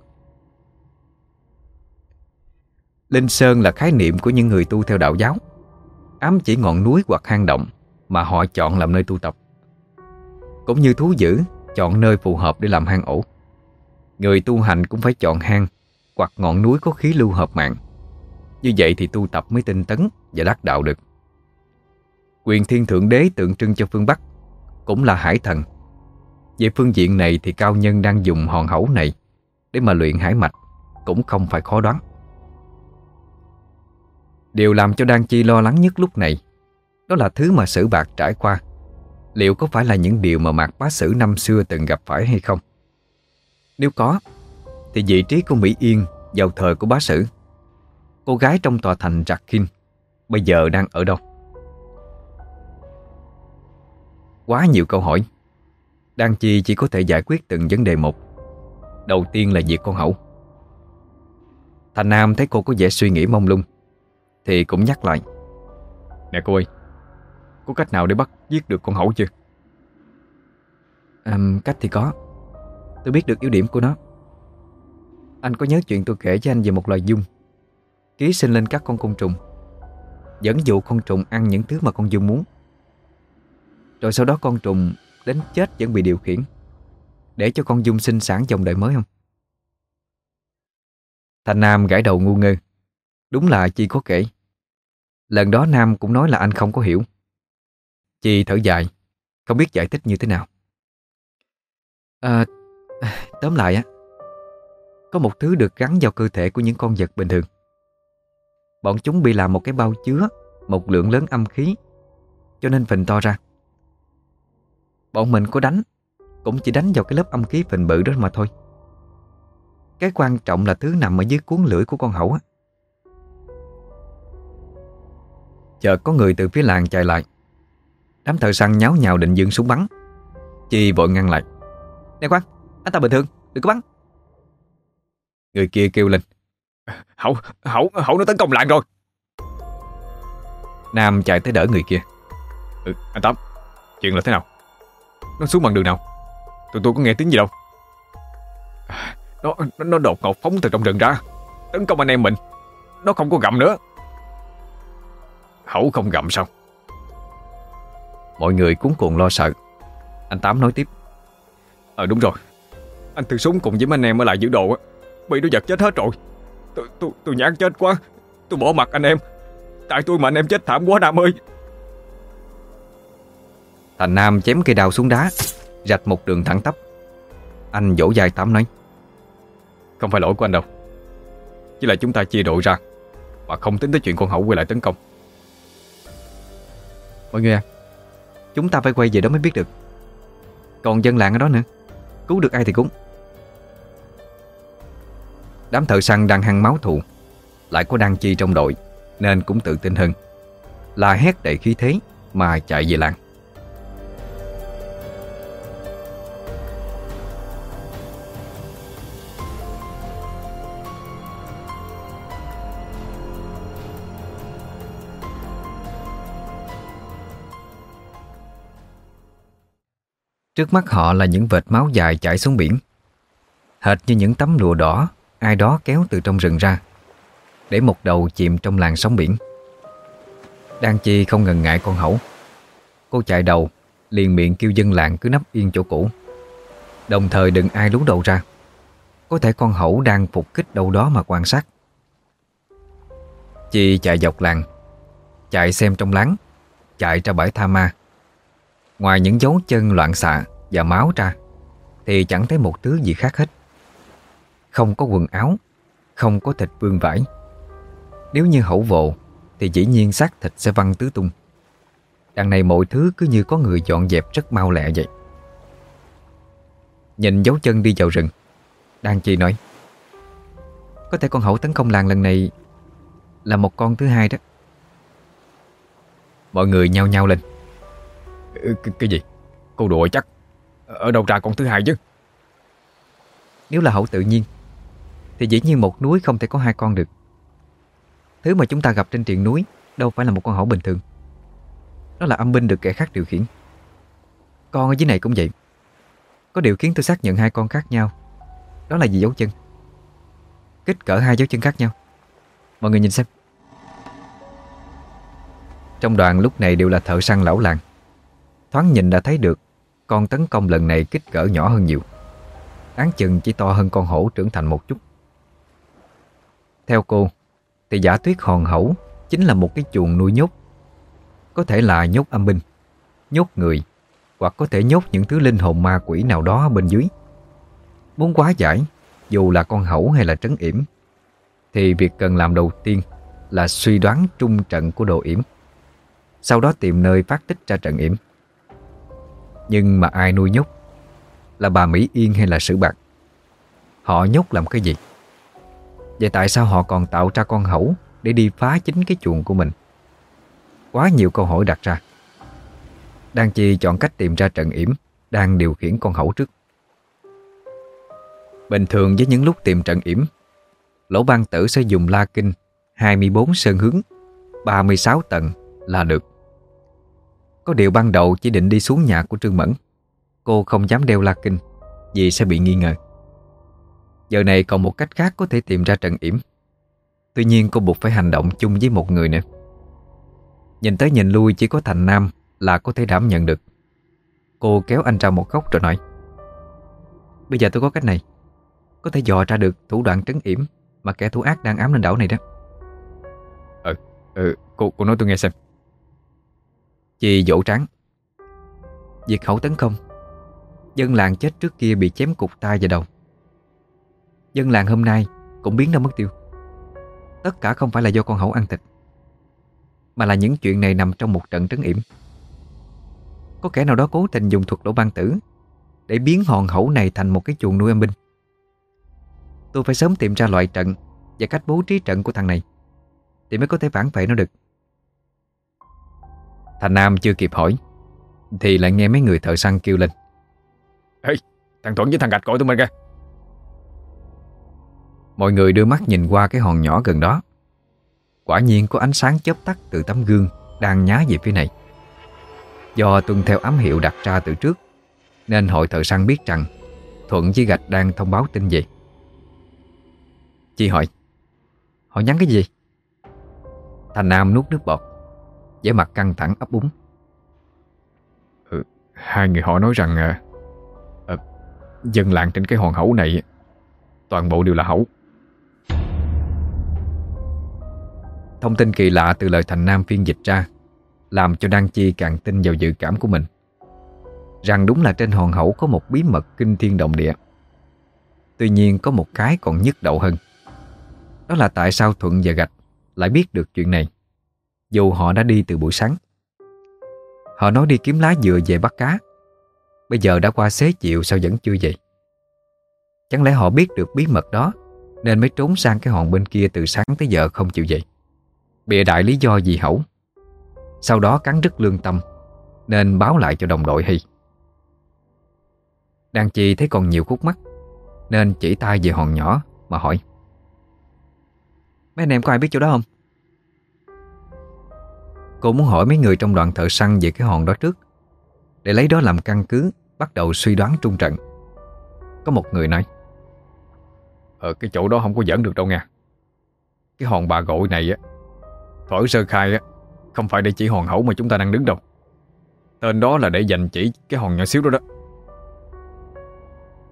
Linh Sơn là khái niệm của những người tu theo đạo giáo, ám chỉ ngọn núi hoặc hang động mà họ chọn làm nơi tu tập. Cũng như thú dữ chọn nơi phù hợp để làm hang ổ, người tu hành cũng phải chọn hang hoặc ngọn núi có khí lưu hợp mạng. Như vậy thì tu tập mới tinh tấn và đắc đạo được. Huyền Thiên Thượng Đế tượng trưng cho phương Bắc, cũng là hải thần. Về phương diện này thì cao nhân đang dùng hòn hẩu này để mà luyện hải mạch cũng không phải khó đoán. Điều làm cho Đan Chi lo lắng nhất lúc này, đó là thứ mà Sử Bạc trải qua liệu có phải là những điều mà Mạc Bá Sử năm xưa từng gặp phải hay không. Nếu có, thì vị trí của Mỹ Yên vào thời của Bá Sử, cô gái trong tòa thành Rạc Kinh, bây giờ đang ở đâu? Quá nhiều câu hỏi, Đan Chi chỉ có thể giải quyết từng vấn đề một. Đầu tiên là việc con hẩu. Thành Nam thấy cô có vẻ suy nghĩ mông lung thì cũng nhắc lại: Nè cô ơi, có cách nào để bắt giết được con hẩu chưa? Cách thì có. Tôi biết được yếu điểm của nó. Anh có nhớ chuyện tôi kể cho anh về một loài giun ký sinh lên các con côn trùng, dẫn dụ con trùng ăn những thứ mà con giun muốn, rồi sau đó con trùng đến chết vẫn bị điều khiển để cho con giun sinh sản dòng đời mới không? Thành Nam gãi đầu ngu ngơ. Đúng là Chi có kể. Lần đó Nam cũng nói là anh không có hiểu. Chi thở dài, không biết giải thích như thế nào. Tóm lại á, có một thứ được gắn vào cơ thể của những con vật bình thường. Bọn chúng bị làm một cái bao chứa một lượng lớn âm khí, cho nên phình to ra. Bọn mình có đánh cũng chỉ đánh vào cái lớp âm khí phình bự đó mà thôi. Cái quan trọng là thứ nằm ở dưới cuốn lưỡi của con hẩu á. Chợt có người từ phía làng chạy lại. Đám thợ săn nháo nhào định giương súng bắn. Chi vội ngăn lại: Nè khoan, anh ta bình thường, đừng có bắn. Người kia kêu lên: Hẩu nó tấn công lại rồi. Nam chạy tới đỡ người kia. Anh Tám, chuyện là thế nào? Nó xuống bằng đường nào? Tụi tôi có nghe tiếng gì đâu. Nó đột ngột phóng từ trong rừng ra, tấn công anh em mình. Nó không có gặm nữa. Hẩu không gặm sao? Mọi người cuống cuồng lo sợ. Anh Tám nói tiếp: Đúng rồi, anh Tư Súng cùng với mấy anh em ở lại giữ đồ á, bị nó giật chết hết rồi. Tôi nhát chết quá, tôi bỏ mặt anh em. Tại tôi mà anh em chết thảm quá Nam ơi. Thành Nam chém cây đao xuống đá, rạch một đường thẳng tắp. Anh vỗ vai Tám nói: Không phải lỗi của anh đâu, chỉ là chúng ta chia đội ra và không tính tới chuyện con hẩu quay lại tấn công. Mọi người à, chúng ta phải quay về đó mới biết được. Còn dân làng ở đó nữa, cứu được ai thì cứu. Đám thợ săn đang hăng máu thù, lại có Đan Chi trong đội nên cũng tự tin hơn, la hét đầy khí thế mà chạy về làng. Trước mắt họ là những vệt máu dài chảy xuống biển, hệt như những tấm lụa đỏ ai đó kéo từ trong rừng ra, để một đầu chìm trong làn sóng biển. Đan Chi không ngần ngại con hẩu. Cô chạy đầu, liền miệng kêu dân làng cứ nấp yên chỗ cũ. Đồng thời đừng ai lú đầu ra. Có thể con hổ đang phục kích đâu đó mà quan sát. Chi chạy dọc làng, chạy xem trong láng, chạy ra bãi tha ma. Ngoài những dấu chân loạn xạ và máu ra thì chẳng thấy một thứ gì khác hết. Không có quần áo, không có thịt vương vãi. Nếu như hổ vồ thì dĩ nhiên xác thịt sẽ văng tứ tung. Đằng này mọi thứ cứ như có người dọn dẹp rất mau lẹ vậy. Nhìn dấu chân đi vào rừng, Đan Chi nói: có thể con hổ tấn công làng lần này là một con thứ hai đó. Mọi người nhao nhao lên. Cái gì? Cô đùa chắc. Ở đâu ra con thứ hai chứ? Nếu là hổ tự nhiên thì dĩ nhiên một núi không thể có hai con được. Thứ mà chúng ta gặp trên triền núi đâu phải là một con hổ bình thường. Nó là âm binh được kẻ khác điều khiển. Con ở dưới này cũng vậy. Có điều khiến tôi xác nhận hai con khác nhau, đó là vì dấu chân. Kích cỡ hai dấu chân khác nhau. Mọi người nhìn xem. Trong đoàn lúc này đều là thợ săn lão làng. Thoáng nhìn đã thấy được con tấn công lần này kích cỡ nhỏ hơn nhiều. Áng chừng chỉ to hơn con hổ trưởng thành một chút. Theo cô thì giả thuyết hòn hổ chính là một cái chuồng nuôi nhốt. Có thể là nhốt âm binh, nhốt người, hoặc có thể nhốt những thứ linh hồn ma quỷ nào đó bên dưới. Muốn hóa giải, dù là con hổ hay là trấn yểm, thì việc cần làm đầu tiên là suy đoán trung trận của đồ yểm, sau đó tìm nơi phát tích ra trận yểm. Nhưng mà ai nuôi nhốt? Là bà Mỹ Yên hay là Sử Bạc? Họ nhốt làm cái gì? Vậy tại sao họ còn tạo ra con hổ để đi phá chính cái chuồng của mình? Quá nhiều câu hỏi đặt ra. Đan Chi chọn cách tìm ra trận yểm đang điều khiển con hổ trước. Bình thường với những lúc tìm trận yểm, Lỗ Ban Tử sẽ dùng la kinh 24 sơn hướng 36 tầng là được. Có điều ban đầu chỉ định đi xuống nhà của Trương Mẫn. Cô không dám đeo la kinh vì sẽ bị nghi ngờ. Giờ này còn một cách khác có thể tìm ra trận yểm. Tuy nhiên cô buộc phải hành động chung với một người nữa. Nhìn tới nhìn lui chỉ có Thành Nam là có thể đảm nhận được. Cô kéo anh ra một góc rồi nói: bây giờ tôi có cách này, có thể dò ra được thủ đoạn trấn yểm mà kẻ thủ ác đang ám lên đảo này đó. Cô nói tôi nghe xem. Chị vỗ trán. Việc hậu tấn công, dân làng chết trước kia bị chém cụt tay và đầu. Dân làng hôm nay cũng biến đâu mất tiêu. Tất cả không phải là do con hổ ăn thịt, mà là những chuyện này nằm trong một trận trấn yểm. Có kẻ nào đó cố tình dùng thuật Lỗ Ban Tử để biến hòn hổ này thành một cái chuồng nuôi âm binh. Tôi phải sớm tìm ra loại trận và cách bố trí trận của thằng này thì mới có thể phản phệ nó được. Thành Nam chưa kịp hỏi thì lại nghe mấy người thợ săn kêu lên: Ê, thằng Thuận với thằng Gạch gọi tụi mình kìa. Mọi người đưa mắt nhìn qua cái hòn nhỏ gần đó. Quả nhiên có ánh sáng chớp tắt từ tấm gương đang nhá về phía này. Do tuân theo ám hiệu đặt ra từ trước, nên hội thợ săn biết rằng Thuận với Gạch đang thông báo tin gì. Chi hỏi: họ nhắn cái gì? Thành Nam nuốt nước bọt, vẻ mặt căng thẳng ấp úng. Hai người họ nói rằng dân làng trên cái hòn hẩu này toàn bộ đều là hẩu. Thông tin kỳ lạ từ lời Thành Nam phiên dịch ra làm cho Đan Chi càng tin vào dự cảm của mình, rằng đúng là trên hòn hẩu có một bí mật kinh thiên động địa. Tuy nhiên có một cái còn nhức đầu hơn. Đó là tại sao Thuận và Gạch lại biết được chuyện này, dù họ đã đi từ buổi sáng. Họ nói đi kiếm lá dừa về bắt cá. Bây giờ đã qua xế chiều sao vẫn chưa về? Chẳng lẽ họ biết được bí mật đó nên mới trốn sang cái hòn bên kia từ sáng tới giờ không chịu về, bịa đại lý do gì hẩu, sau đó cắn rứt lương tâm nên báo lại cho đồng đội hay? Đan Chi thấy còn nhiều khúc mắc nên chỉ tay về hòn nhỏ mà hỏi: mấy anh em có ai biết chỗ đó không? Cô muốn hỏi mấy người trong đoàn thợ săn về cái hòn đó trước, để lấy đó làm căn cứ bắt đầu suy đoán trung trận. Có một người nói: cái chỗ đó không có dẫn được đâu nha. Cái hòn bà gội này á, thuở sơ khai á, không phải để chỉ hòn hẩu mà chúng ta đang đứng đâu. Tên đó là để dành chỉ cái hòn nhỏ xíu đó đó.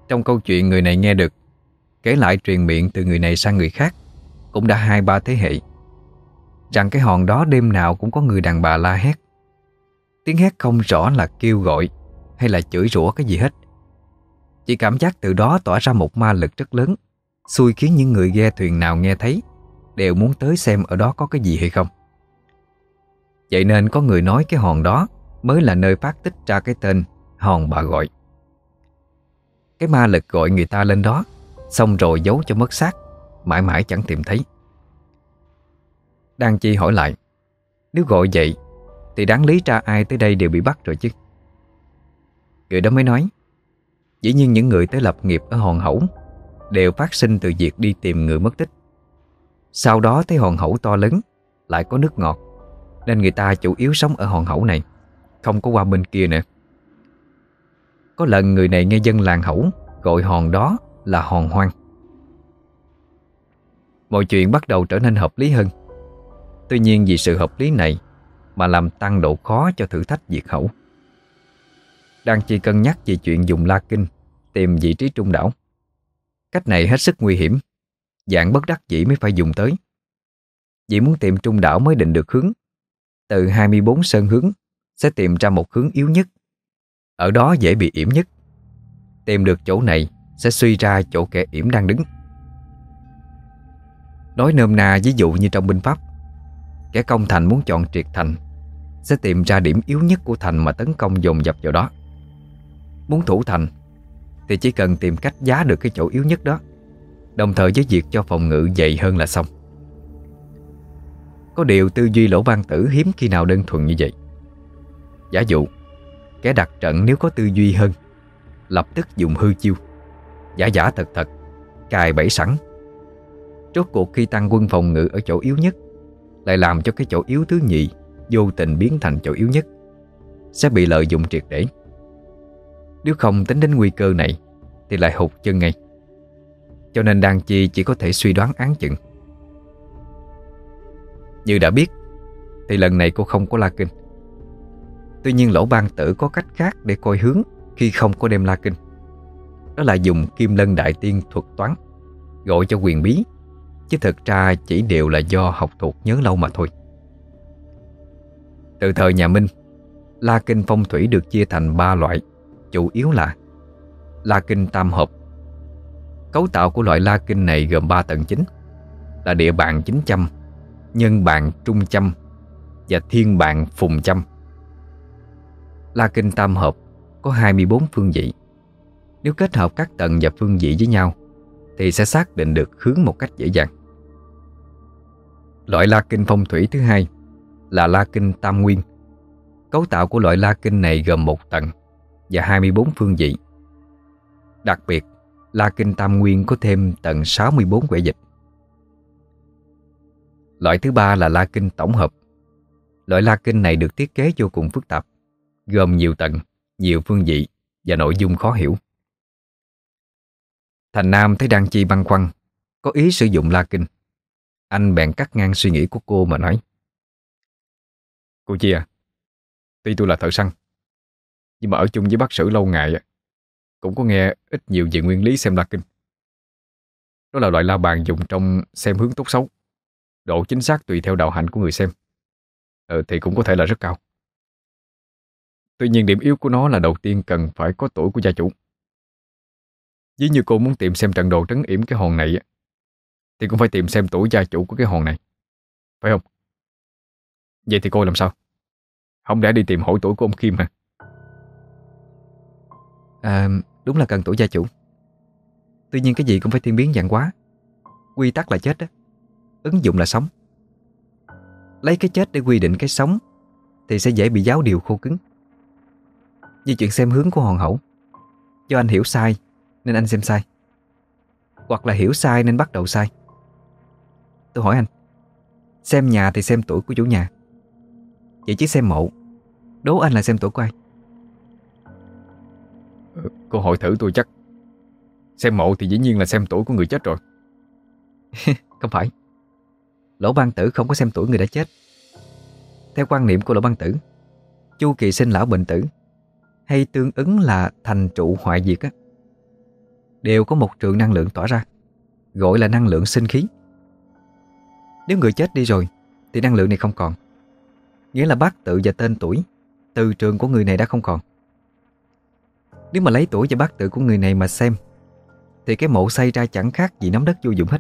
Trong câu chuyện người này nghe được, kể lại truyền miệng từ người này sang người khác, cũng đã 2-3 thế hệ, rằng cái hòn đó đêm nào cũng có người đàn bà la hét. Tiếng hét không rõ là kêu gọi hay là chửi rủa cái gì hết. Chỉ cảm giác từ đó tỏa ra một ma lực rất lớn, xui khiến những người ghe thuyền nào nghe thấy đều muốn tới xem ở đó có cái gì hay không. Vậy nên có người nói cái hòn đó mới là nơi phát tích ra cái tên hòn bà gọi. Cái ma lực gọi người ta lên đó, xong rồi giấu cho mất xác, mãi mãi chẳng tìm thấy. Đan Chi hỏi lại, nếu gọi vậy thì đáng lý ra ai tới đây đều bị bắt rồi chứ. Người đó mới nói, dĩ nhiên những người tới lập nghiệp ở hòn hẩu đều phát sinh từ việc đi tìm người mất tích. Sau đó thấy hòn hẩu to lớn, lại có nước ngọt, nên người ta chủ yếu sống ở hòn hẩu này, không có qua bên kia nữa. Có lần người này nghe dân làng hẩu gọi hòn đó là hòn hoang. Mọi chuyện bắt đầu trở nên hợp lý hơn. Tuy nhiên vì sự hợp lý này mà làm tăng độ khó cho thử thách diệt hẩu. Đang chỉ cân nhắc về chuyện dùng La Kinh tìm vị trí trung đảo. Cách này hết sức nguy hiểm, dạng bất đắc dĩ mới phải dùng tới. Vì muốn tìm trung đảo mới định được hướng. Từ 24 sơn hướng sẽ tìm ra một hướng yếu nhất, ở đó dễ bị yểm nhất. Tìm được chỗ này sẽ suy ra chỗ kẻ yểm đang đứng. Nói nôm na ví dụ như trong binh pháp, kẻ công thành muốn chọn triệt thành sẽ tìm ra điểm yếu nhất của thành mà tấn công dồn dập vào đó. Muốn thủ thành thì chỉ cần tìm cách giá được cái chỗ yếu nhất đó, đồng thời với việc cho phòng ngự dày hơn là xong. Có điều tư duy Lỗ Ban Tử hiếm khi nào đơn thuần như vậy. Giả dụ kẻ đặt trận nếu có tư duy hơn, lập tức dùng hư chiêu, giả giả thật thật, cài bẫy sẵn. Rốt cuộc khi tăng quân phòng ngự ở chỗ yếu nhất, lại làm cho cái chỗ yếu thứ nhì vô tình biến thành chỗ yếu nhất, sẽ bị lợi dụng triệt để. Nếu không tính đến nguy cơ này thì lại hụt chân ngay. Cho nên Đan Chi chỉ có thể suy đoán áng chừng. Như đã biết thì lần này cô không có La Kinh. Tuy nhiên Lỗ Ban Tử có cách khác để coi hướng khi không có đem La Kinh. Đó là dùng Kim Lân Đại Tiên thuật toán, gọi cho quyền bí, chứ thực ra chỉ đều là do học thuộc nhớ lâu mà thôi. Từ thời nhà Minh, La Kinh phong thủy được chia thành 3 loại, chủ yếu là La Kinh tam hợp. Cấu tạo của loại La Kinh này gồm 3 tầng chính, là địa bàn chính châm, nhân bàn trung châm và thiên bàn phùng châm. La Kinh tam hợp có 24 phương vị. Nếu kết hợp các tầng và phương vị với nhau thì sẽ xác định được hướng một cách dễ dàng. Loại La Kinh phong thủy thứ hai là La Kinh tam nguyên. Cấu tạo của loại La Kinh này gồm 1 tầng và 24 phương vị. Đặc biệt, La Kinh tam nguyên có thêm tầng 64 quẻ dịch. Loại thứ ba là La Kinh tổng hợp. Loại La Kinh này được thiết kế vô cùng phức tạp, gồm nhiều tầng, nhiều phương vị và nội dung khó hiểu. Thành Nam thấy Đan Chi băn khoăn, có ý sử dụng La Kinh. Anh bèn cắt ngang suy nghĩ của cô mà nói, cô Chi à, tuy tôi là thợ săn, nhưng mà ở chung với bác Sử lâu ngày cũng có nghe ít nhiều về nguyên lý xem La Kinh. Đó là loại la bàn dùng trong xem hướng tốt xấu. Độ chính xác tùy theo đạo hạnh của người xem thì cũng có thể là rất cao. Tuy nhiên điểm yếu của nó là đầu tiên cần phải có tuổi của gia chủ. Ví như cô muốn tìm xem trận đồ trấn yểm cái hòn này thì cũng phải tìm xem tuổi gia chủ của cái hòn này, phải không? Vậy thì cô làm sao? Không lẽ đi tìm hỏi tuổi của ông Kim hả? Đúng là cần tuổi gia chủ. Tuy nhiên cái gì cũng phải thiên biến vạn hóa. Quy tắc là chết đó, ứng dụng là sống. Lấy cái chết để quy định cái sống thì sẽ dễ bị giáo điều khô cứng. Như chuyện xem hướng của hòn hẩu, do anh hiểu sai nên anh xem sai, hoặc là hiểu sai nên bắt đầu sai. Tôi hỏi anh, xem nhà thì xem tuổi của chủ nhà, vậy chứ xem mộ, đố anh là xem tuổi của ai? Cô hỏi thử tôi chắc. Xem mộ thì dĩ nhiên là xem tuổi của người chết rồi. Không phải. Lỗ Ban Tử không có xem tuổi người đã chết. Theo quan niệm của Lỗ Ban Tử, chu kỳ sinh lão bệnh tử hay tương ứng là thành trụ hoại diệt á. đều có một trường năng lượng tỏa ra, gọi là năng lượng sinh khí. Nếu người chết đi rồi thì năng lượng này không còn, nghĩa là bát tự và tên tuổi, từ trường của người này đã không còn. Nếu mà lấy tuổi và bát tự của người này mà xem thì cái mộ xây ra chẳng khác gì nắm đất vô dụng hết.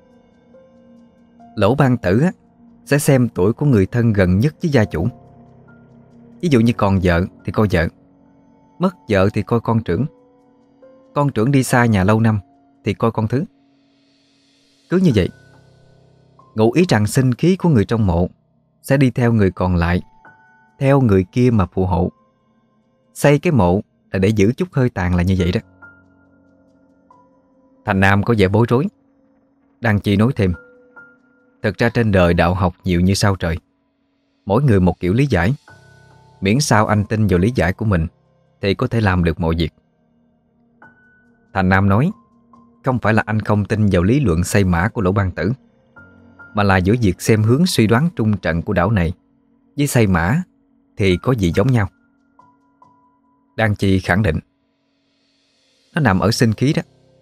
Lỗ ban tử á, sẽ xem tuổi của người thân gần nhất với gia chủ. Ví dụ như còn vợ thì coi vợ, mất vợ thì coi con trưởng đi xa nhà lâu năm thì coi con thứ. Cứ như vậy, ngụ ý rằng sinh khí của người trong mộ sẽ đi theo người còn lại, theo người kia mà phù hộ. Xây cái mộ là để giữ chút hơi tàn là như vậy đó. Thành Nam có vẻ bối rối. Đăng Chi nói thêm: thật ra trên đời đạo học nhiều như sao trời, mỗi người một kiểu lý giải. Miễn sao anh tin vào lý giải của mình thì có thể làm được mọi việc. Thành Nam nói: không phải là anh không tin vào lý luận xây mã của Lỗ Ban Tử, mà là giữa việc xem hướng suy đoán trung trận của đảo này với xây mã thì có gì giống nhau. Đan Chi khẳng định: nó nằm ở sinh khí đó.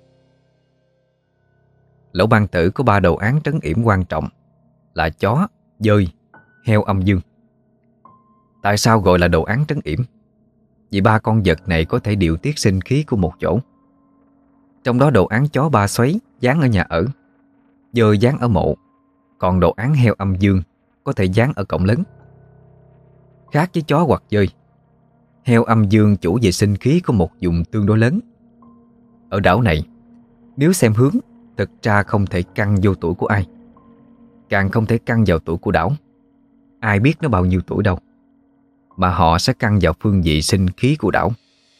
Lỗ Ban Tử có 3 đồ án trấn yểm quan trọng là chó, dơi, heo âm dương. Tại sao gọi là đồ án trấn yểm? Vì 3 con vật này có thể điều tiết sinh khí của một chỗ. Trong đó đồ án chó ba xoáy dán ở nhà ở, dơi dán ở mộ, còn đồ án heo âm dương có thể dán ở cổng lớn. Khác với chó hoặc dơi, heo âm dương chủ về sinh khí của một vùng tương đối lớn. Ở đảo này, nếu xem hướng, thực ra không thể căn vô tuổi của ai, càng không thể căn vào tuổi của đảo. Ai biết nó bao nhiêu tuổi đâu, mà họ sẽ căn vào phương vị sinh khí của đảo.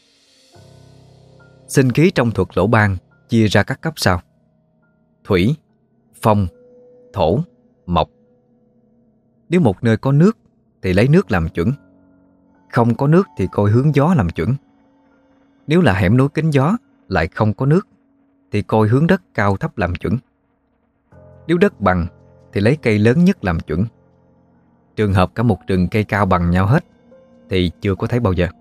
Sinh khí trong thuật Lỗ Ban chia ra các cấp sau: thủy, phong, thổ, mộc. Nếu một nơi có nước thì lấy nước làm chuẩn, không có nước thì coi hướng gió làm chuẩn. Nếu là hẻm núi kín gió lại không có nước thì coi hướng đất cao thấp làm chuẩn. Nếu đất bằng thì lấy cây lớn nhất làm chuẩn. Trường hợp cả một rừng cây cao bằng nhau hết thì chưa có thấy bao giờ.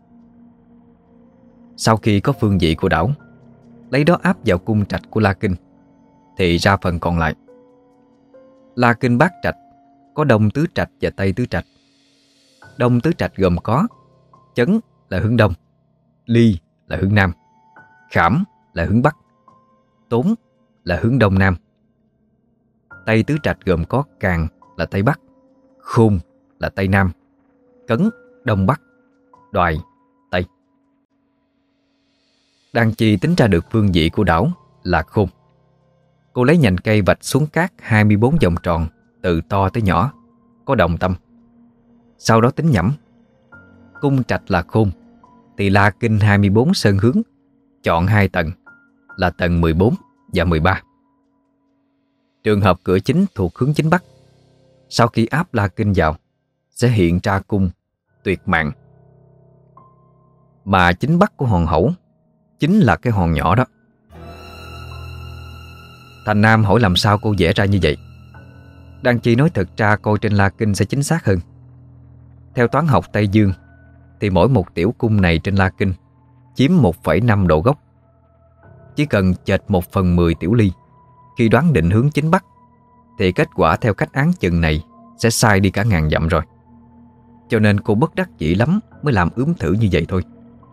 Sau khi có phương vị của đảo, lấy đó áp vào cung trạch của La Kinh thì ra phần còn lại. La Kinh bát trạch có đông tứ trạch và tây tứ trạch. Đông tứ trạch gồm có Chấn là hướng đông, Ly là hướng nam, Khảm là hướng bắc, Tốn là hướng đông nam. Tây tứ trạch gồm có Càn là tây bắc, Khôn là tây nam, Cấn đông bắc, Đoài tây. Đan Chi tính ra được phương vị của đảo là Khôn. Cô lấy nhành cây vạch xuống cát 24 vòng tròn từ to tới nhỏ, có đồng tâm. Sau đó tính nhẩm. Cung trạch là Khôn thì La Kinh 24 sơn hướng, chọn 2 tầng là tầng 14 và 13. Trường hợp cửa chính thuộc hướng chính bắc, sau khi áp La Kinh vào sẽ hiện ra cung Tuyệt Mạng. Mà chính bắc của hòn hẩu chính là cái hòn nhỏ đó. Thành Nam hỏi làm sao cô vẽ ra như vậy. Đan Chi nói thực ra coi trên La Kinh sẽ chính xác hơn. Theo toán học Tây Dương thì mỗi một tiểu cung này trên La Kinh chiếm 1,5 độ góc. Chỉ cần chệch 1/10 tiểu ly khi đoán định hướng chính bắc thì kết quả theo cách án chừng này sẽ sai đi cả ngàn dặm rồi. Cho nên cô bất đắc dĩ lắm mới làm ướm thử như vậy thôi.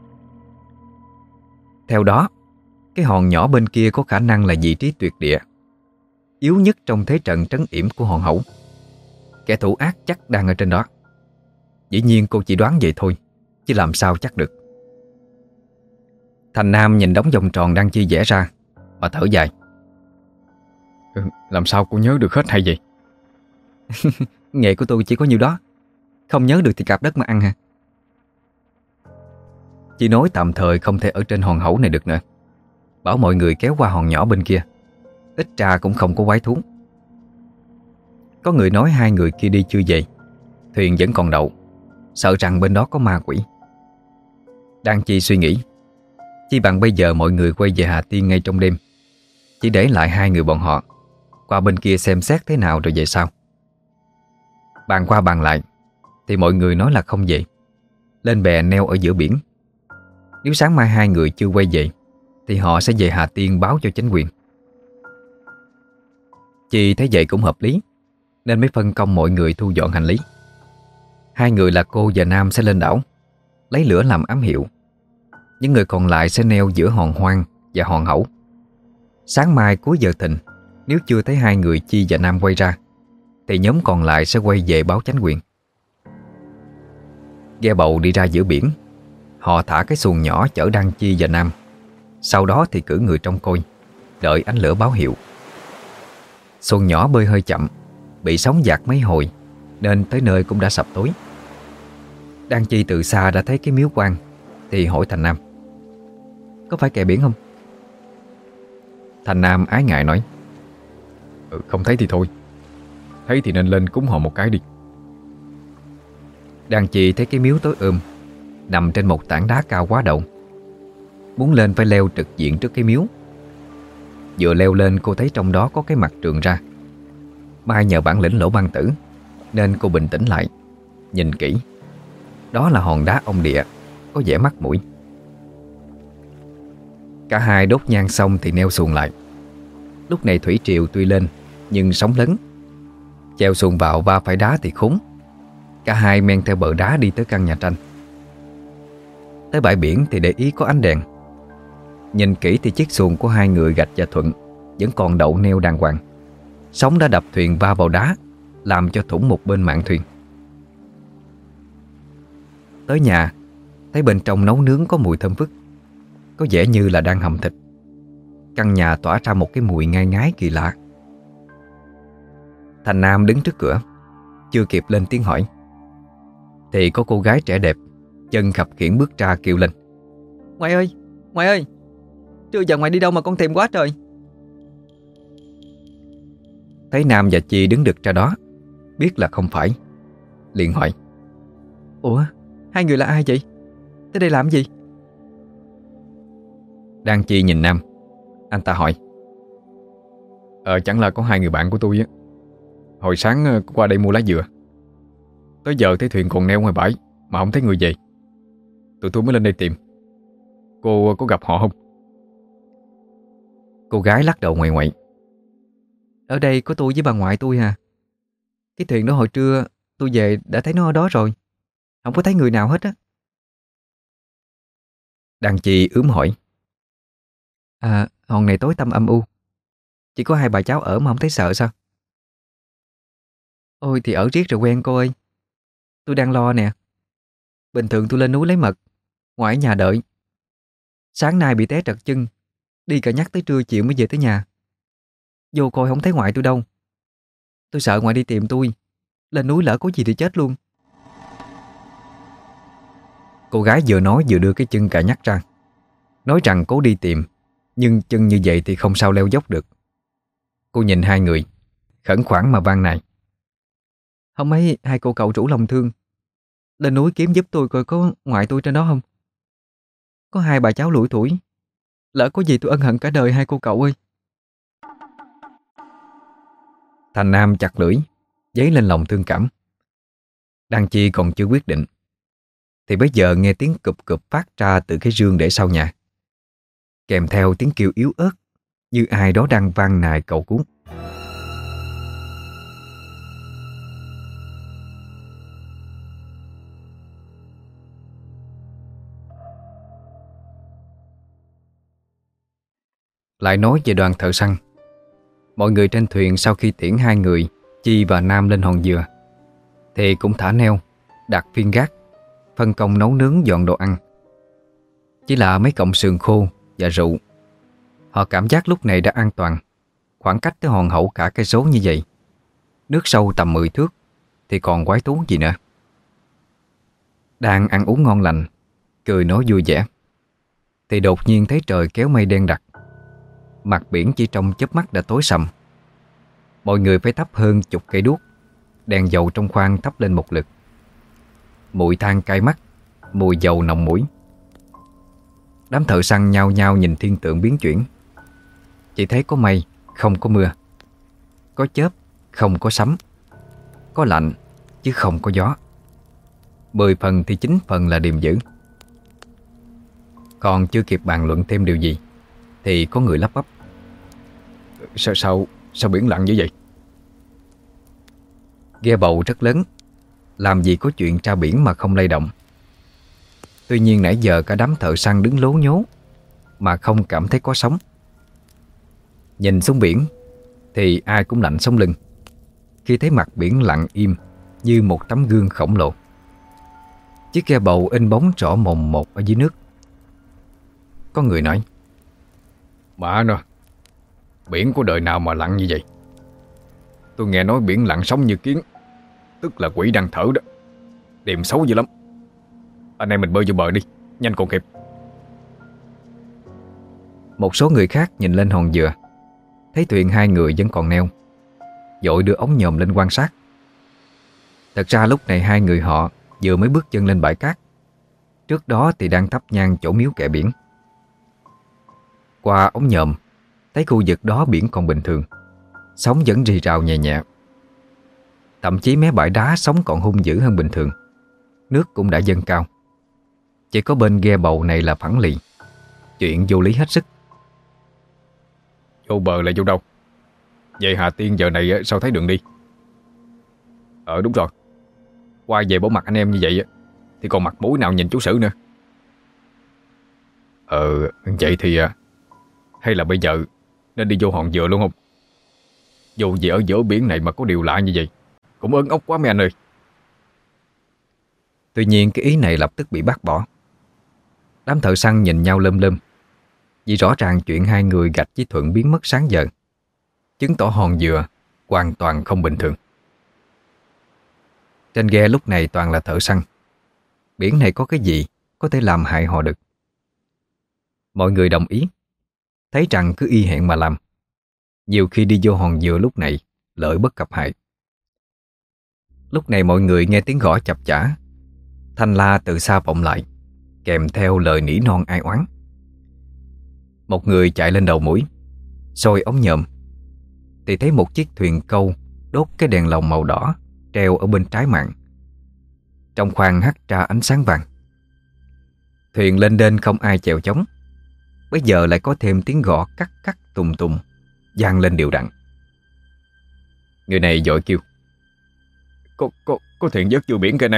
Theo đó, cái hòn nhỏ bên kia có khả năng là vị trí tuyệt địa, yếu nhất trong thế trận trấn yểm của hòn hẩu. Kẻ thủ ác chắc đang ở trên đó. Dĩ nhiên cô chỉ đoán vậy thôi, chứ làm sao chắc được. Thành Nam nhìn đống vòng tròn đang Chi vẽ ra mà thở dài. Làm sao cô nhớ được hết hay vậy? Nghề của tôi chỉ có nhiêu đó, không nhớ được thì cạp đất mà ăn ha. Chị nói tạm thời không thể ở trên hòn hẩu này được nữa, bảo mọi người kéo qua hòn nhỏ bên kia, ít ra cũng không có quái thú. Có người nói 2 người kia đi chưa về, thuyền vẫn còn đậu, sợ rằng bên đó có ma quỷ. Đang Chi suy nghĩ, chi bằng bây giờ mọi người quay về Hà Tiên ngay trong đêm, chỉ để lại 2 người bọn họ qua bên kia xem xét thế nào rồi về sau. Bàn qua bàn lại thì mọi người nói là không về, lên bè neo ở giữa biển. Nếu sáng mai 2 người chưa quay về thì họ sẽ về Hà Tiên báo cho chính quyền. Chi thấy vậy cũng hợp lý, nên mới phân công mọi người thu dọn hành lý. Hai người là cô và Nam sẽ lên đảo, lấy lửa làm ám hiệu. Những người còn lại sẽ neo giữa hòn Hoang và hòn Hẩu. Sáng mai cuối giờ thìn, nếu chưa thấy hai người Chi và Nam quay ra, thì nhóm còn lại sẽ quay về báo chánh quyền. Ghe bầu đi ra giữa biển. Họ thả cái xuồng nhỏ chở Đăng Chi và Nam. Sau đó thì cử người trông coi, đợi ánh lửa báo hiệu. Xuồng nhỏ bơi hơi chậm, bị sóng dạt mấy hồi, nên tới nơi cũng đã sập tối. Đăng Chi từ xa đã thấy cái miếu quan, thì hỏi Thành Nam: "Có phải kè biển không?" Thành Nam ái ngại nói: Không thấy thì thôi, thấy thì nên lên cúng họ một cái đi. Đăng Chi thấy cái miếu tối nằm trên một tảng đá cao quá đầu. Muốn lên phải leo trực diện trước cái miếu. Vừa leo lên cô thấy trong đó có cái mặt trường ra. Mai nhờ bản lĩnh Lỗ Băng Tử, nên cô bình tĩnh lại, nhìn kỹ. Đó là hòn đá ông địa, có vẻ mắc mũi. Cả hai đốt nhang xong thì neo xuồng lại. Lúc này thủy triều tuy lên, nhưng sóng lớn. Chèo xuồng vào va phải đá thì khốn. Cả hai men theo bờ đá đi tới căn nhà tranh. Tới bãi biển thì để ý có ánh đèn. Nhìn kỹ thì chiếc xuồng của hai người Gạch và Thuận vẫn còn đậu neo đàng hoàng. Sóng đã đập thuyền va vào đá, làm cho thủng một bên mạn thuyền. Tới nhà, thấy bên trong nấu nướng có mùi thơm phức, có vẻ như là đang hầm thịt. Căn nhà tỏa ra một cái mùi ngai ngái kỳ lạ. Thành Nam đứng trước cửa, chưa kịp lên tiếng hỏi, thì có cô gái trẻ đẹp, chân khập khiễng bước ra kêu lên: "Ngoại ơi, ngoại ơi, trưa giờ ngoại đi đâu mà con tìm quá trời." Thấy Nam và Chi đứng đực ra đó, biết là không phải, liền hỏi: "Ủa, hai người là ai vậy? Tới đây làm gì?" Đăng Chi nhìn Nam. Anh ta hỏi: Chẳng là có hai người bạn của tôi á. Hồi sáng qua đây mua lá dừa, tới giờ thấy thuyền còn neo ngoài bãi mà không thấy người về. Tụi tôi mới lên đây tìm. Cô có gặp họ không? Cô gái lắc đầu ngoại ngoại: "Ở đây có tôi với bà ngoại tôi à. Cái thuyền đó hồi trưa tôi về đã thấy nó ở đó rồi. Không có thấy người nào hết á." Đăng Chi ướm hỏi: "Hòn này tối tăm âm u, chỉ có hai bà cháu ở mà không thấy sợ sao?" "Ôi thì ở riết rồi quen cô ơi. Tôi đang lo nè. Bình thường tôi lên núi lấy mật, ngoại ở nhà đợi. Sáng nay bị té trật chân, đi cả nhắc tới trưa chiều mới về tới nhà. Vô coi không thấy ngoại tôi đâu. Tôi sợ ngoại đi tìm tôi, lên núi lỡ có gì thì chết luôn." Cô gái vừa nói vừa đưa cái chân cà nhắc ra, nói rằng cố đi tìm, nhưng chân như vậy thì không sao leo dốc được. Cô nhìn hai người, khẩn khoản mà van nài: "Không mấy hai cô cậu chủ lòng thương, lên núi kiếm giúp tôi coi có ngoại tôi trên đó không. Có hai bà cháu lủi thủi, lỡ có gì tôi ân hận cả đời hai cô cậu ơi." Thành Nam chặt lưỡi, dấy lên lòng thương cảm. Đăng Chi còn chưa quyết định, thì bây giờ nghe tiếng cụp cụp phát ra từ cái rương để sau nhà, kèm theo tiếng kêu yếu ớt như ai đó đang van nài cầu cứu. Lại nói về đoàn thợ săn. Mọi người trên thuyền sau khi tiễn hai người Chi và Nam lên hòn dừa thì cũng thả neo, đặt phiên gác, phân công nấu nướng dọn đồ ăn. Chỉ là mấy cọng sườn khô và rượu. Họ cảm giác lúc này đã an toàn. Khoảng cách tới hòn Hẩu cả cây số như vậy, nước sâu tầm 10 thước, thì còn quái thú gì nữa. Đang ăn uống ngon lành, cười nói vui vẻ, thì đột nhiên thấy trời kéo mây đen đặc. Mặt biển chỉ trong chớp mắt đã tối sầm. Mọi người phải thắp hơn chục cây đuốc, đèn dầu trong khoang thắp lên một lượt. Mùi than cay mắt, mùi dầu nồng mũi. Đám thợ săn nhao nhao nhìn thiên tượng biến chuyển. Chỉ thấy có mây, không có mưa. Có chớp, không có sấm. Có lạnh, chứ không có gió. 10 phần thì 9 phần là điềm dữ. Còn chưa kịp bàn luận thêm điều gì, thì có người lắp bắp: Sao biển lặng như vậy? Ghe bầu rất lớn, làm gì có chuyện tra biển mà không lay động. Tuy nhiên nãy giờ cả đám thợ săn đứng lố nhố mà không cảm thấy có sóng. Nhìn xuống biển thì ai cũng lạnh sống lưng khi thấy mặt biển lặng im như một tấm gương khổng lồ. Chiếc ghe bầu in bóng rõ mồn một ở dưới nước. Có người nói: Mà nó, biển có đời nào mà lặng như vậy? Tôi nghe nói biển lặng sóng như kiến, tức là quỷ đang thở đó. Đêm xấu dữ lắm. Anh em mình bơi vô bờ đi, nhanh còn kịp. Một số người khác nhìn lên hòn dừa, thấy thuyền hai người vẫn còn neo, vội đưa ống nhòm lên quan sát. Thật ra lúc này hai người họ vừa mới bước chân lên bãi cát. Trước đó thì đang thắp nhang chỗ miếu kẻ biển. Qua ống nhòm thấy khu vực đó biển còn bình thường, sóng vẫn rì rào nhẹ nhẹ. Thậm chí mé bãi đá sóng còn hung dữ hơn bình thường. Nước cũng đã dâng cao. Chỉ có bên ghe bầu này là phẳng lì, chuyện vô lý hết sức. Vô bờ là vô đâu? Vậy Hà Tiên giờ này sao thấy đường đi? Đúng rồi. Qua về bỏ mặt anh em như vậy thì còn mặt mũi nào nhìn chú Sử nữa. Vậy thì hay là bây giờ nên đi vô hòn dừa luôn không? Dù gì ở giữa biển này mà có điều lạ như vậy cũng ớn ốc quá mấy anh ơi. Tuy nhiên cái ý này lập tức bị bác bỏ. Đám thợ săn nhìn nhau lơm lơm, vì rõ ràng chuyện hai người Gạch với Thuận biến mất sáng giờ chứng tỏ hòn dừa hoàn toàn không bình thường. Trên ghe lúc này toàn là thợ săn. Biển này có cái gì có thể làm hại họ được? Mọi người đồng ý, thấy rằng cứ y hẹn mà làm. Nhiều khi đi vô hòn dừa lúc này lợi bất cập hại. Lúc này mọi người nghe tiếng gõ chập chả, thanh la từ xa vọng lại, kèm theo lời nỉ non ai oán. Một người chạy lên đầu mũi, soi ống nhòm, thì thấy một chiếc thuyền câu đốt cái đèn lồng màu đỏ treo ở bên trái mạn. Trong khoang hắt ra ánh sáng vàng. Thuyền lên đên không ai chèo chống. Bây giờ lại có thêm tiếng gõ cắt cắt tùng tùng vang lên đều đặn. Người này vội kêu: Có thuyền vớt vô biển kìa anh em.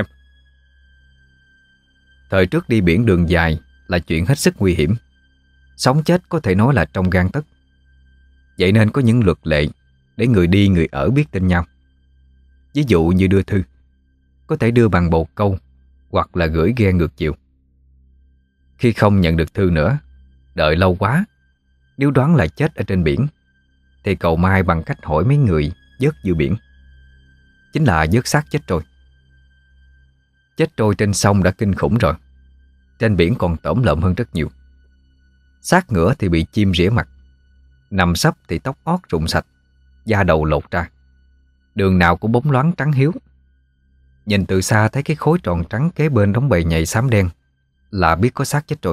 Thời trước đi biển đường dài là chuyện hết sức nguy hiểm. Sống chết có thể nói là trong gang tấc. Vậy nên có những luật lệ để người đi người ở biết tin nhau. Ví dụ như đưa thư, có thể đưa bằng bồ câu hoặc là gửi ghe ngược chiều. Khi không nhận được thư nữa, đợi lâu quá, nếu đoán là chết ở trên biển, thì cầu may bằng cách hỏi mấy người vớt giữa biển. Chính là vớt xác chết trôi. Chết trôi trên sông đã kinh khủng rồi, trên biển còn tởm lợm hơn rất nhiều. Xác ngửa thì bị chim rỉa mặt, nằm sấp thì tóc ót rụng sạch, da đầu lột ra, đường nào cũng bóng loáng trắng hiếu. Nhìn từ xa thấy cái khối tròn trắng kế bên đống bầy nhầy xám đen là biết có xác chết rồi.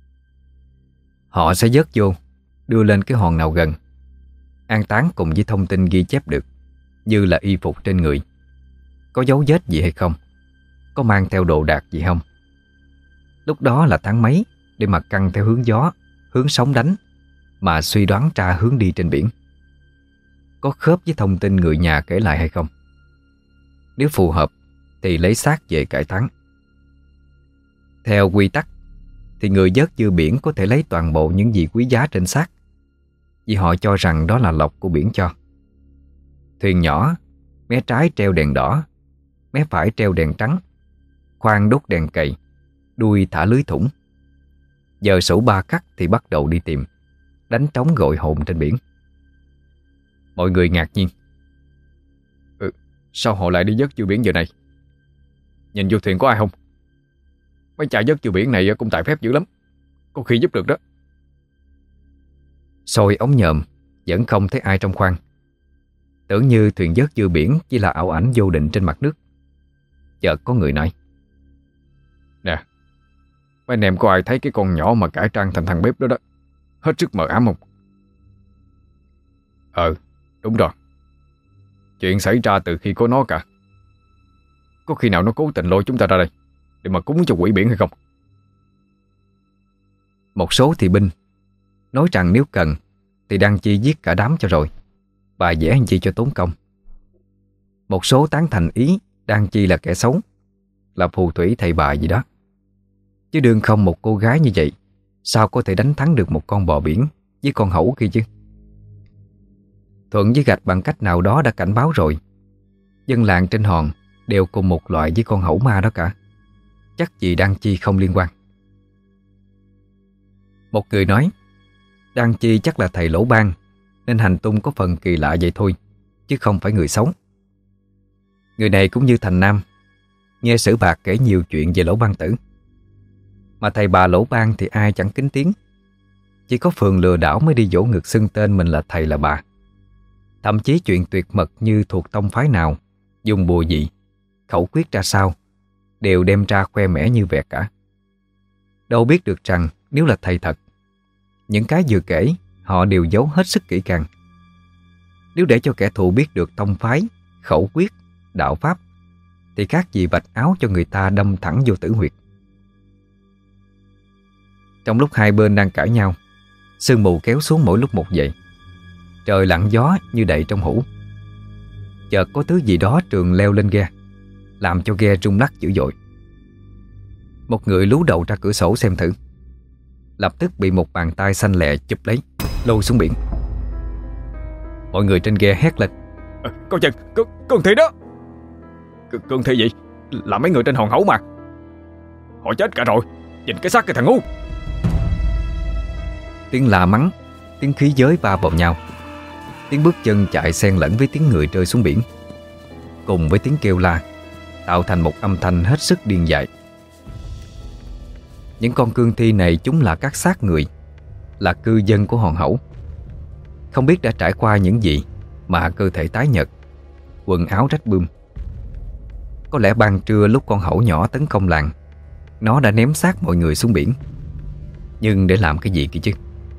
Họ sẽ vớt vô, đưa lên cái hòn nào gần, an táng cùng với thông tin ghi chép được, như là y phục trên người, có dấu vết gì hay không, có mang theo đồ đạc gì không. Lúc đó là tháng mấy để mà căn theo hướng gió, hướng sóng đánh mà suy đoán ra hướng đi trên biển. Có khớp với thông tin người nhà kể lại hay không. Nếu phù hợp thì lấy xác về cải táng. Theo quy tắc thì người vớt dư biển có thể lấy toàn bộ những gì quý giá trên xác, vì họ cho rằng đó là lộc của biển cho. Thuyền nhỏ, mé trái treo đèn đỏ, mé phải treo đèn trắng, khoang đốt đèn cầy, đuôi thả lưới thủng. Giờ sủ ba khắc thì bắt đầu đi tìm, đánh trống gọi hồn trên biển. Mọi người ngạc nhiên: Sao họ lại đi vớt dư biển giờ này? Nhìn vô thuyền có ai không? Mấy chài vớt dư biển này cũng tài phép dữ lắm, có khi giúp được đó. Soi ống nhòm vẫn không thấy ai trong khoang. Tưởng như thuyền vớt dư biển chỉ là ảo ảnh vô định trên mặt nước. Chợt có người nói: Nè, mấy anh em có ai thấy cái con nhỏ mà cải trang thành thằng bếp đó đó, hết sức mờ ám không? Đúng rồi. Chuyện xảy ra từ khi có nó cả. Có khi nào nó cố tình lôi chúng ta ra đây để mà cúng cho quỷ biển hay không? Một số thì binh, nói rằng nếu cần thì Đăng Chi giết cả đám cho rồi, bà vẽ làm chi cho tốn công. Một số tán thành ý Đăng Chi là kẻ xấu, là phù thủy thầy bà gì đó. Chứ đương không một cô gái như vậy sao có thể đánh thắng được một con bò biển với con hẩu kia chứ. Thuận với Gạch bằng cách nào đó đã cảnh báo rồi, dân làng trên hòn đều cùng một loại với con hẩu ma đó cả. Chắc gì Đăng Chi không liên quan. Một người nói Đăng Chi chắc là thầy lỗ ban, nên hành tung có phần kỳ lạ vậy thôi, chứ không phải người xấu. Người này cũng như Thành Nam, nghe Sử Bạc kể nhiều chuyện về Lỗ Ban Tử. Mà thầy bà Lỗ Ban thì ai chẳng kính tiếng, chỉ có Phường lừa đảo mới đi vỗ ngực xưng tên mình là thầy là bà. Thậm chí chuyện tuyệt mật như thuộc tông phái nào, dùng bùa gì, khẩu quyết ra sao, đều đem ra khoe mẽ như vẹt cả. Đâu biết được rằng nếu là thầy thật, những cái vừa kể họ đều giấu hết sức kỹ càng. Nếu để cho kẻ thù biết được tông phái, khẩu quyết, đạo pháp thì khác gì vạch áo cho người ta đâm thẳng vô tử huyệt. Trong lúc hai bên đang cãi nhau, sương mù kéo xuống mỗi lúc một vậy. Trời lặng gió như đậy trong hũ. Chợt có thứ gì đó trườn leo lên ghe, làm cho ghe rung lắc dữ dội. Một người lú đầu ra cửa sổ xem thử, lập tức bị một bàn tay xanh lẹ chụp lấy, lôi xuống biển. Mọi người trên ghe hét lên: Con chừng, con Thị đó. Con Thị gì? Là mấy người trên hòn hẩu mà. Họ chết cả rồi, nhìn cái xác cái thằng ngu. Tiếng la mắng, tiếng khí giới va vào nhau, tiếng bước chân chạy xen lẫn với tiếng người rơi xuống biển, cùng với tiếng kêu la, tạo thành một âm thanh hết sức điên dại. Những con cương thi này chúng là các xác người, là cư dân của hòn hẩu. Không biết đã trải qua những gì mà cơ thể tái nhợt, quần áo rách bươm. Có lẽ ban trưa lúc con hẩu nhỏ tấn công làng, nó đã ném xác mọi người xuống biển. Nhưng để làm cái gì kia chứ?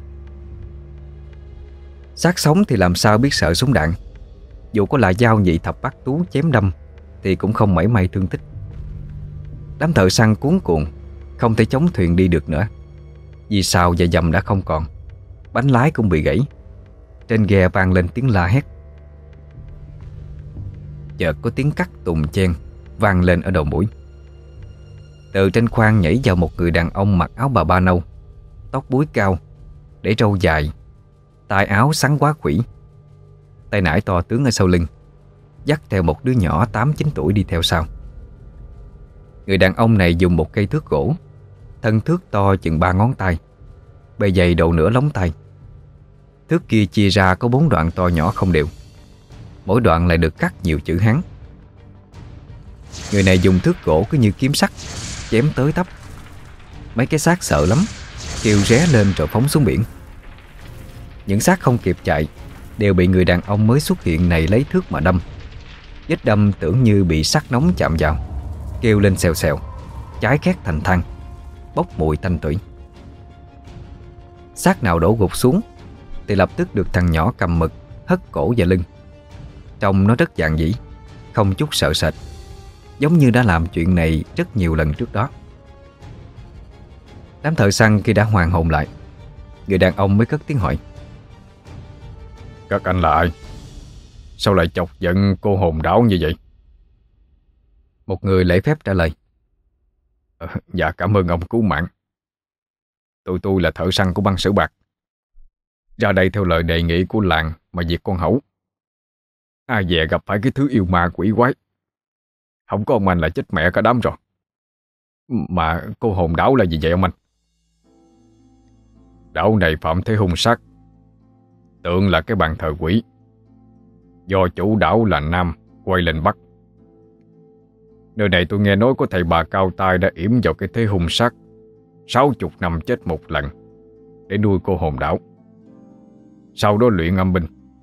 Xác sống thì làm sao biết sợ súng đạn. Dù có là dao nhị thập bát tú chém đâm thì cũng không mảy may thương tích. Đám thợ săn cuống cuồng, không thể chống thuyền đi được nữa, vì sào và dầm đã không còn, bánh lái cũng bị gãy. Trên ghe vang lên tiếng la hét. Chợt có tiếng cắt tùng chen vang lên ở đầu mũi. Từ trên khoang nhảy vào một người đàn ông mặc áo bà ba nâu, tóc búi cao, để râu dài, tay áo xắn quá khủy, tay nải to tướng ở sau lưng, dắt theo một đứa nhỏ 8-9 tuổi đi theo sau. Người đàn ông này dùng một cây thước gỗ, thân thước to chừng 3 ngón tay, bề dày độ nửa lóng tay. Thước kia chia ra có 4 đoạn to nhỏ không đều, mỗi đoạn lại được cắt nhiều chữ Hán. Người này dùng thước gỗ cứ như kiếm sắt, chém tới tấp. Mấy cái xác sợ lắm, kêu ré lên rồi phóng xuống biển. Những xác không kịp chạy đều bị người đàn ông mới xuất hiện này lấy thước mà đâm. Vết đâm tưởng như bị sắt nóng chạm vào, kêu lên xèo xèo, cháy khét thành than, bốc mùi tanh tưởi. Xác nào đổ gục xuống thì lập tức được thằng nhỏ cầm mực hất cổ và lưng. Trông nó rất dạn dĩ, không chút sợ sệt, giống như đã làm chuyện này rất nhiều lần trước đó. Đám thợ săn khi đã hoàn hồn lại, người đàn ông mới cất tiếng hỏi: Các anh là ai? Sao lại chọc giận cô hồn đảo như vậy? Một người lễ phép trả lời: Dạ cảm ơn ông cứu mạng. Tôi là thợ săn của băng Sử Bạc, ra đây theo lời đề nghị của làng mà diệt con hẩu. Ai dè gặp phải cái thứ yêu ma quỷ quái, không có ông anh là chết mẹ cả đám rồi. Mà cô hồn đảo là gì vậy ông anh? Đảo này phạm thế hung sát, tượng là cái bàn thờ quỷ, do chủ đảo là Nam quay lên Bắc. Nơi này tôi nghe nói có thầy bà cao tay đã yểm vào cái thế hung sát 60 năm chết một lần để nuôi cô hồn đảo, sau đó luyện âm binh.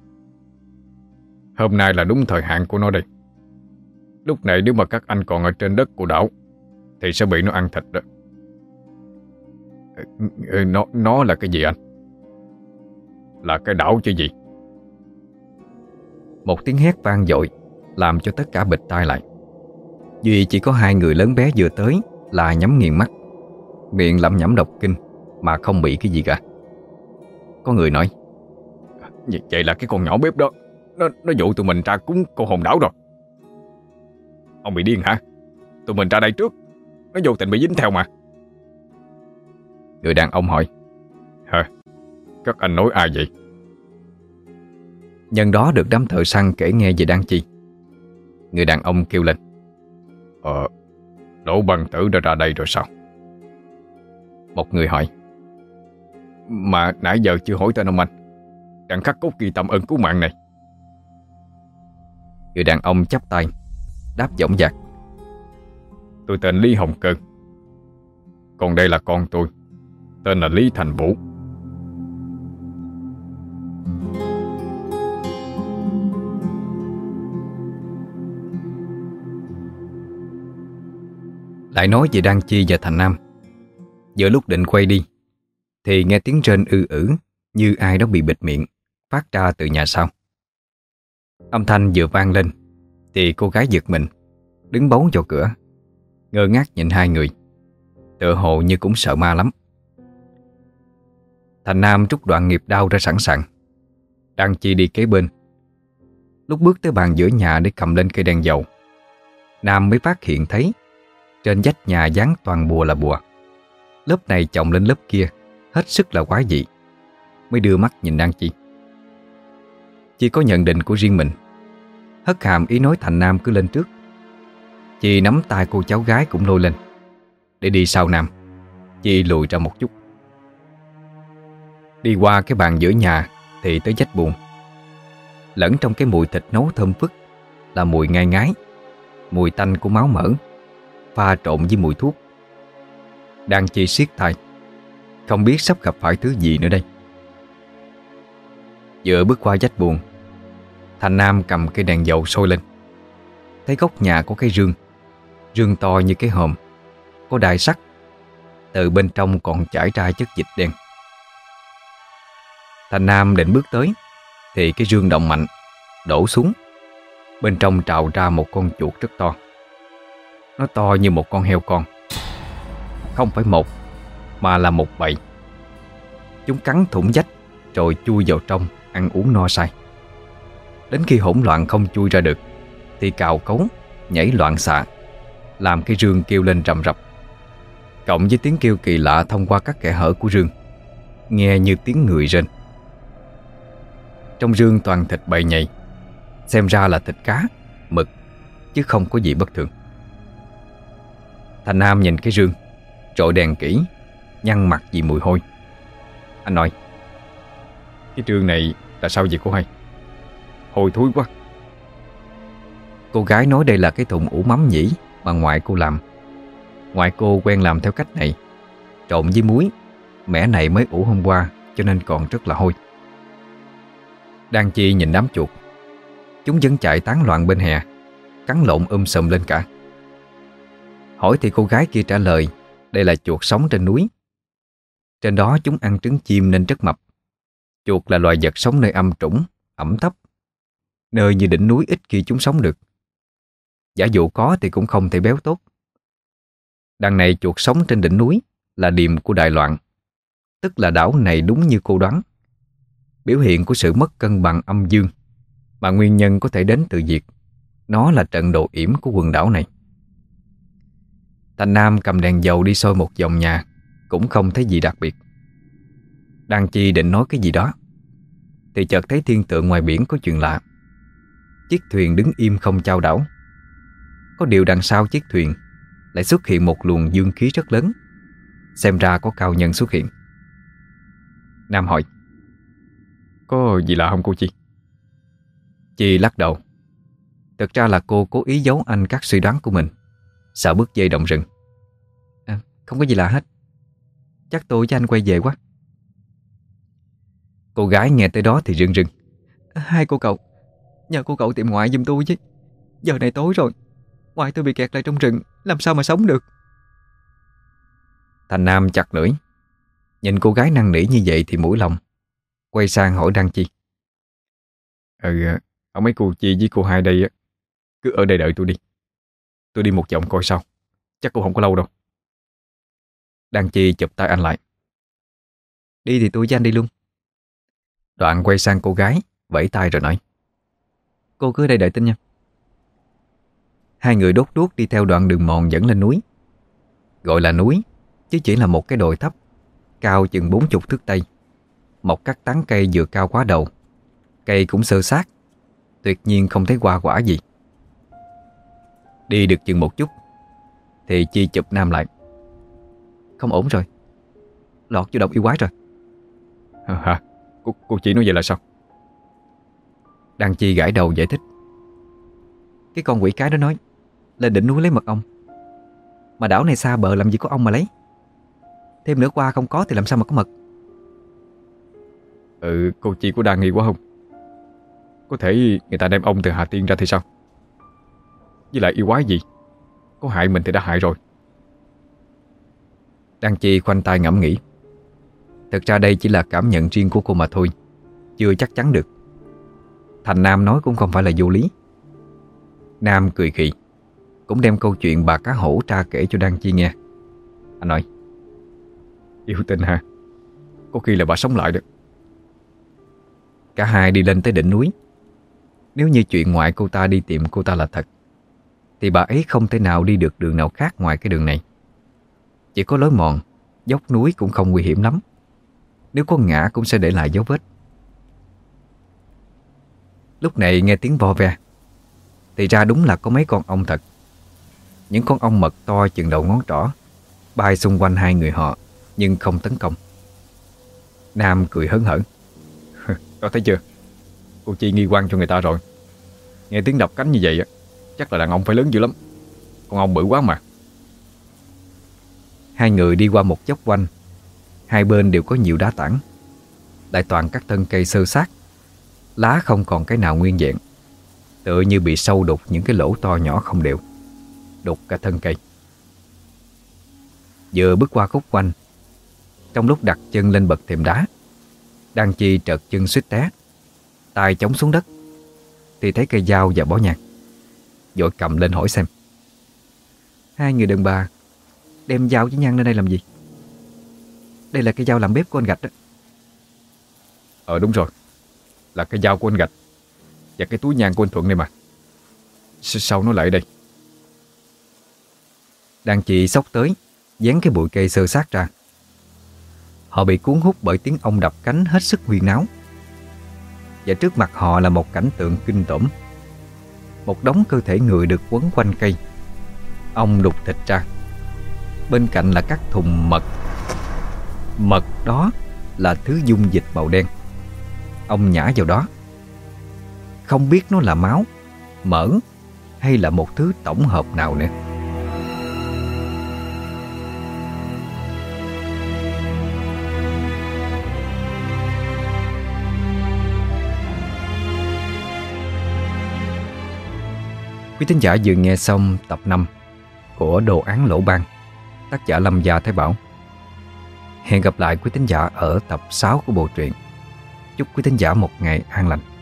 Hôm nay là đúng thời hạn của nó đây. Lúc này nếu mà các anh còn ở trên đất của đảo thì sẽ bị nó ăn thịt đó. Nó là cái gì anh? Là cái đảo chứ gì? Một tiếng hét vang dội làm cho tất cả bịt tai lại. Duy chỉ có hai người lớn bé vừa tới là nhắm nghiền mắt, miệng lẩm nhẩm đọc kinh mà không bị cái gì cả. Có người nói: Vậy là cái con nhỏ bếp đó Nó dụ tụi mình ra cúng cô hồn đảo rồi. Ông bị điên hả? Tụi mình ra đây trước, nó vô tình bị dính theo mà. Người đàn ông hỏi: Hả? Các anh nói ai vậy? Nhân đó được đám thợ săn kể nghe về Đan Chi. Người đàn ông kêu lên: Đỗ Bằng Tử đã ra đây rồi sao? Một người hỏi: Mà nãy giờ chưa hỏi tên ông anh. Đặng khắc cốt ghi tâm ơn cứu mạng này. Người đàn ông chắp tay đáp dõng dạc: Tôi tên Lý Hồng Cơn. Còn đây là con tôi, tên là Lý Thành Vũ. Lại nói về Đan Chi và Thành Nam. Giữa lúc định quay đi thì nghe tiếng rên ư ử như ai đó bị bịt miệng phát ra từ nhà sau. Âm thanh vừa vang lên thì cô gái giật mình, đứng bấu vào cửa, ngơ ngác nhìn hai người, tựa hồ như cũng sợ ma lắm. Thành Nam rút đoạn nghiệp đao ra sẵn sàng. Đan Chi đi kế bên. Lúc bước tới bàn giữa nhà để cầm lên cây đèn dầu, Nam mới phát hiện thấy trên vách nhà dán toàn bùa là bùa, lớp này chồng lên lớp kia, hết sức là quái dị. Mới đưa mắt nhìn Đan Chi. Chi có nhận định của riêng mình, hất hàm ý nói Thành Nam cứ lên trước. Chi nắm tay cô cháu gái cũng lôi lên. Để đi sau Nam, Chi lùi ra một chút. Đi qua cái bàn giữa nhà thì tới vách buồng. Lẫn trong cái mùi thịt nấu thơm phức là mùi ngai ngái, mùi tanh của máu mỡ pha trộn với mùi thuốc. Đan Chi siết tay, không biết sắp gặp phải thứ gì nữa đây. Vừa bước qua vách buồng, Thành Nam cầm cây đèn dầu soi lên. Thấy góc nhà có cái rương, rương to như cái hòm, có đai sắt, từ bên trong còn chảy ra chất dịch đen. Thành Nam định bước tới thì cái rương động mạnh, đổ xuống. Bên trong trào ra một con chuột rất to. Nó to như một con heo con. Không phải một, mà là một bầy. Chúng cắn thủng vách rồi chui vào trong ăn uống no say. Đến khi hỗn loạn không chui ra được thì cào cấu, nhảy loạn xạ, làm cái rương kêu lên rầm rập. Cộng với tiếng kêu kỳ lạ thông qua các kẽ hở của rương, nghe như tiếng người rên. Trong rương toàn thịt bầy nhầy, xem ra là thịt cá, mực, chứ không có gì bất thường. Thành Nam nhìn cái rương, trội đèn kỹ, nhăn mặt vì mùi hôi. Anh nói: Cái rương này là sao vậy cô hai? Hôi thối quá. Cô gái nói đây là cái thùng ủ mắm nhĩ mà ngoại cô làm. Ngoại cô quen làm theo cách này, trộn với muối. Mẻ này mới ủ hôm qua cho nên còn rất là hôi. Đan Chi nhìn đám chuột. Chúng vẫn chạy tán loạn bên hè, cắn lộn sùm lên cả. Hỏi thì cô gái kia trả lời đây là chuột sống trên núi. Trên đó chúng ăn trứng chim nên rất mập. Chuột là loài vật sống nơi âm trũng, ẩm thấp, nơi như đỉnh núi ít khi chúng sống được. Giả dụ có thì cũng không thể béo tốt. Đằng này chuột sống trên đỉnh núi là điểm của đại loạn, tức là đảo này đúng như cô đoán, biểu hiện của sự mất cân bằng âm dương, mà nguyên nhân có thể đến từ việc nó là trận độ yểm của quần đảo này. Thành Nam cầm đèn dầu đi soi một vòng nhà, cũng không thấy gì đặc biệt. Đan Chi định nói cái gì đó thì chợt thấy thiên tượng ngoài biển có chuyện lạ. Chiếc thuyền đứng im không chao đảo. Có điều đằng sau chiếc thuyền lại xuất hiện một luồng dương khí rất lớn. Xem ra có cao nhân xuất hiện. Nam hỏi: Có gì lạ không cô Chi? Chi lắc đầu. Thực ra là cô cố ý giấu anh các suy đoán của mình, sợ bước dây động rừng. Không có gì lạ hết. Chắc tôi với anh quay về quá. Cô gái nghe tới đó thì rưng rưng: Hai cô cậu, nhờ cô cậu tìm ngoại giùm tôi chứ. Giờ này tối rồi, ngoại tôi bị kẹt lại trong rừng, làm sao mà sống được. Thành Nam chặt lưỡi. Nhìn cô gái năn nỉ như vậy thì mũi lòng. Quay sang hỏi Đan Chi: Ở mấy cô Chi với cô hai đây á, cứ ở đây đợi tôi đi. Tôi đi một vòng coi sao. Chắc cũng không có lâu đâu. Đan Chi chụp tay anh lại: Đi thì tôi với anh đi luôn. Đoạn quay sang cô gái, vẫy tay rồi nói: Cô cứ ở đây đợi tin nha. Hai người đốt đuốc đi theo đoạn đường mòn dẫn lên núi. Gọi là núi chứ chỉ là một cái đồi thấp, cao chừng 40 thước tây, mọc các tán cây vừa cao quá đầu. Cây cũng xơ xác, tuyệt nhiên không thấy hoa quả gì. Đi được chừng một chút thì Chi chụp Nam lại: Không ổn rồi, lọt vô động yêu quái rồi. Hả? Cô chỉ nói vậy là sao? Đăng Chi gãi đầu giải thích: Cái con quỷ cái đó nói lên đỉnh núi lấy mật ong, mà đảo này xa bờ làm gì có ong mà lấy. Thêm nữa qua không có thì làm sao mà có mật. Cô Chi có đa nghi quá không? Có thể người ta đem ong từ Hà Tiên ra thì sao? Với lại yêu quái gì, có hại mình thì đã hại rồi. Đăng Chi khoanh tay ngẫm nghĩ. Thực ra đây chỉ là cảm nhận riêng của cô mà thôi, chưa chắc chắn được. Thành Nam nói cũng không phải là vô lý. Nam cười khì, cũng đem câu chuyện bà cá hổ tra kể cho Đăng Chi nghe. Anh nói: Yêu tình hả? Có khi là bà sống lại được. Cả hai đi lên tới đỉnh núi. Nếu như chuyện ngoại cô ta đi tìm cô ta là thật, thì bà ấy không thể nào đi được đường nào khác ngoài cái đường này. Chỉ có lối mòn, dốc núi cũng không nguy hiểm lắm. Nếu có ngã cũng sẽ để lại dấu vết. Lúc này nghe tiếng vo ve, thì ra đúng là có mấy con ong thật. Những con ong mật to chừng đầu ngón trỏ bay xung quanh hai người họ, nhưng không tấn công. Nam cười hớn hở: Đó, thấy chưa? Cô Chi nghi quan cho người ta rồi. Nghe tiếng đập cánh như vậy á, chắc là đàn ong phải lớn dữ lắm. Con ong bự quá mà. Hai người đi qua một dốc quanh. Hai bên đều có nhiều đá tảng, lại toàn các thân cây xơ xác. Lá không còn cái nào nguyên vẹn, tựa như bị sâu đục những cái lỗ to nhỏ không đều, đục cả thân cây. Vừa bước qua khúc quanh, trong lúc đặt chân lên bậc thềm đá, Đăng Chi trợt chân suýt té, tay chống xuống đất, thì thấy cây dao và bó nhang, vội cầm lên hỏi xem: Hai người đàn bà đem dao với nhang lên đây làm gì? Đây là cây dao làm bếp của anh Gạch đó. Đúng rồi, là cái dao của anh Gạch và cái túi nhang của anh Thuận đây mà. Sao nó lại đây? Đăng Chi xốc tới, dán cái bụi cây xơ xác ra. Họ bị cuốn hút bởi tiếng ong đập cánh hết sức huyên náo. Và trước mặt họ là một cảnh tượng kinh tởm. Một đống cơ thể người được quấn quanh cây, ong đục thịt ra. Bên cạnh là các thùng mật. Mật đó là thứ dung dịch màu đen. Ong nhả vào đó. Không biết nó là máu, mỡ hay là một thứ tổng hợp nào nữa. Quý thính giả vừa nghe xong tập 5 của Đồ án Lỗ Ban, tác giả Lâm Gia Thái Bảo. Hẹn gặp lại quý thính giả ở tập 6 của bộ truyện. Chúc quý thính giả một ngày an lành.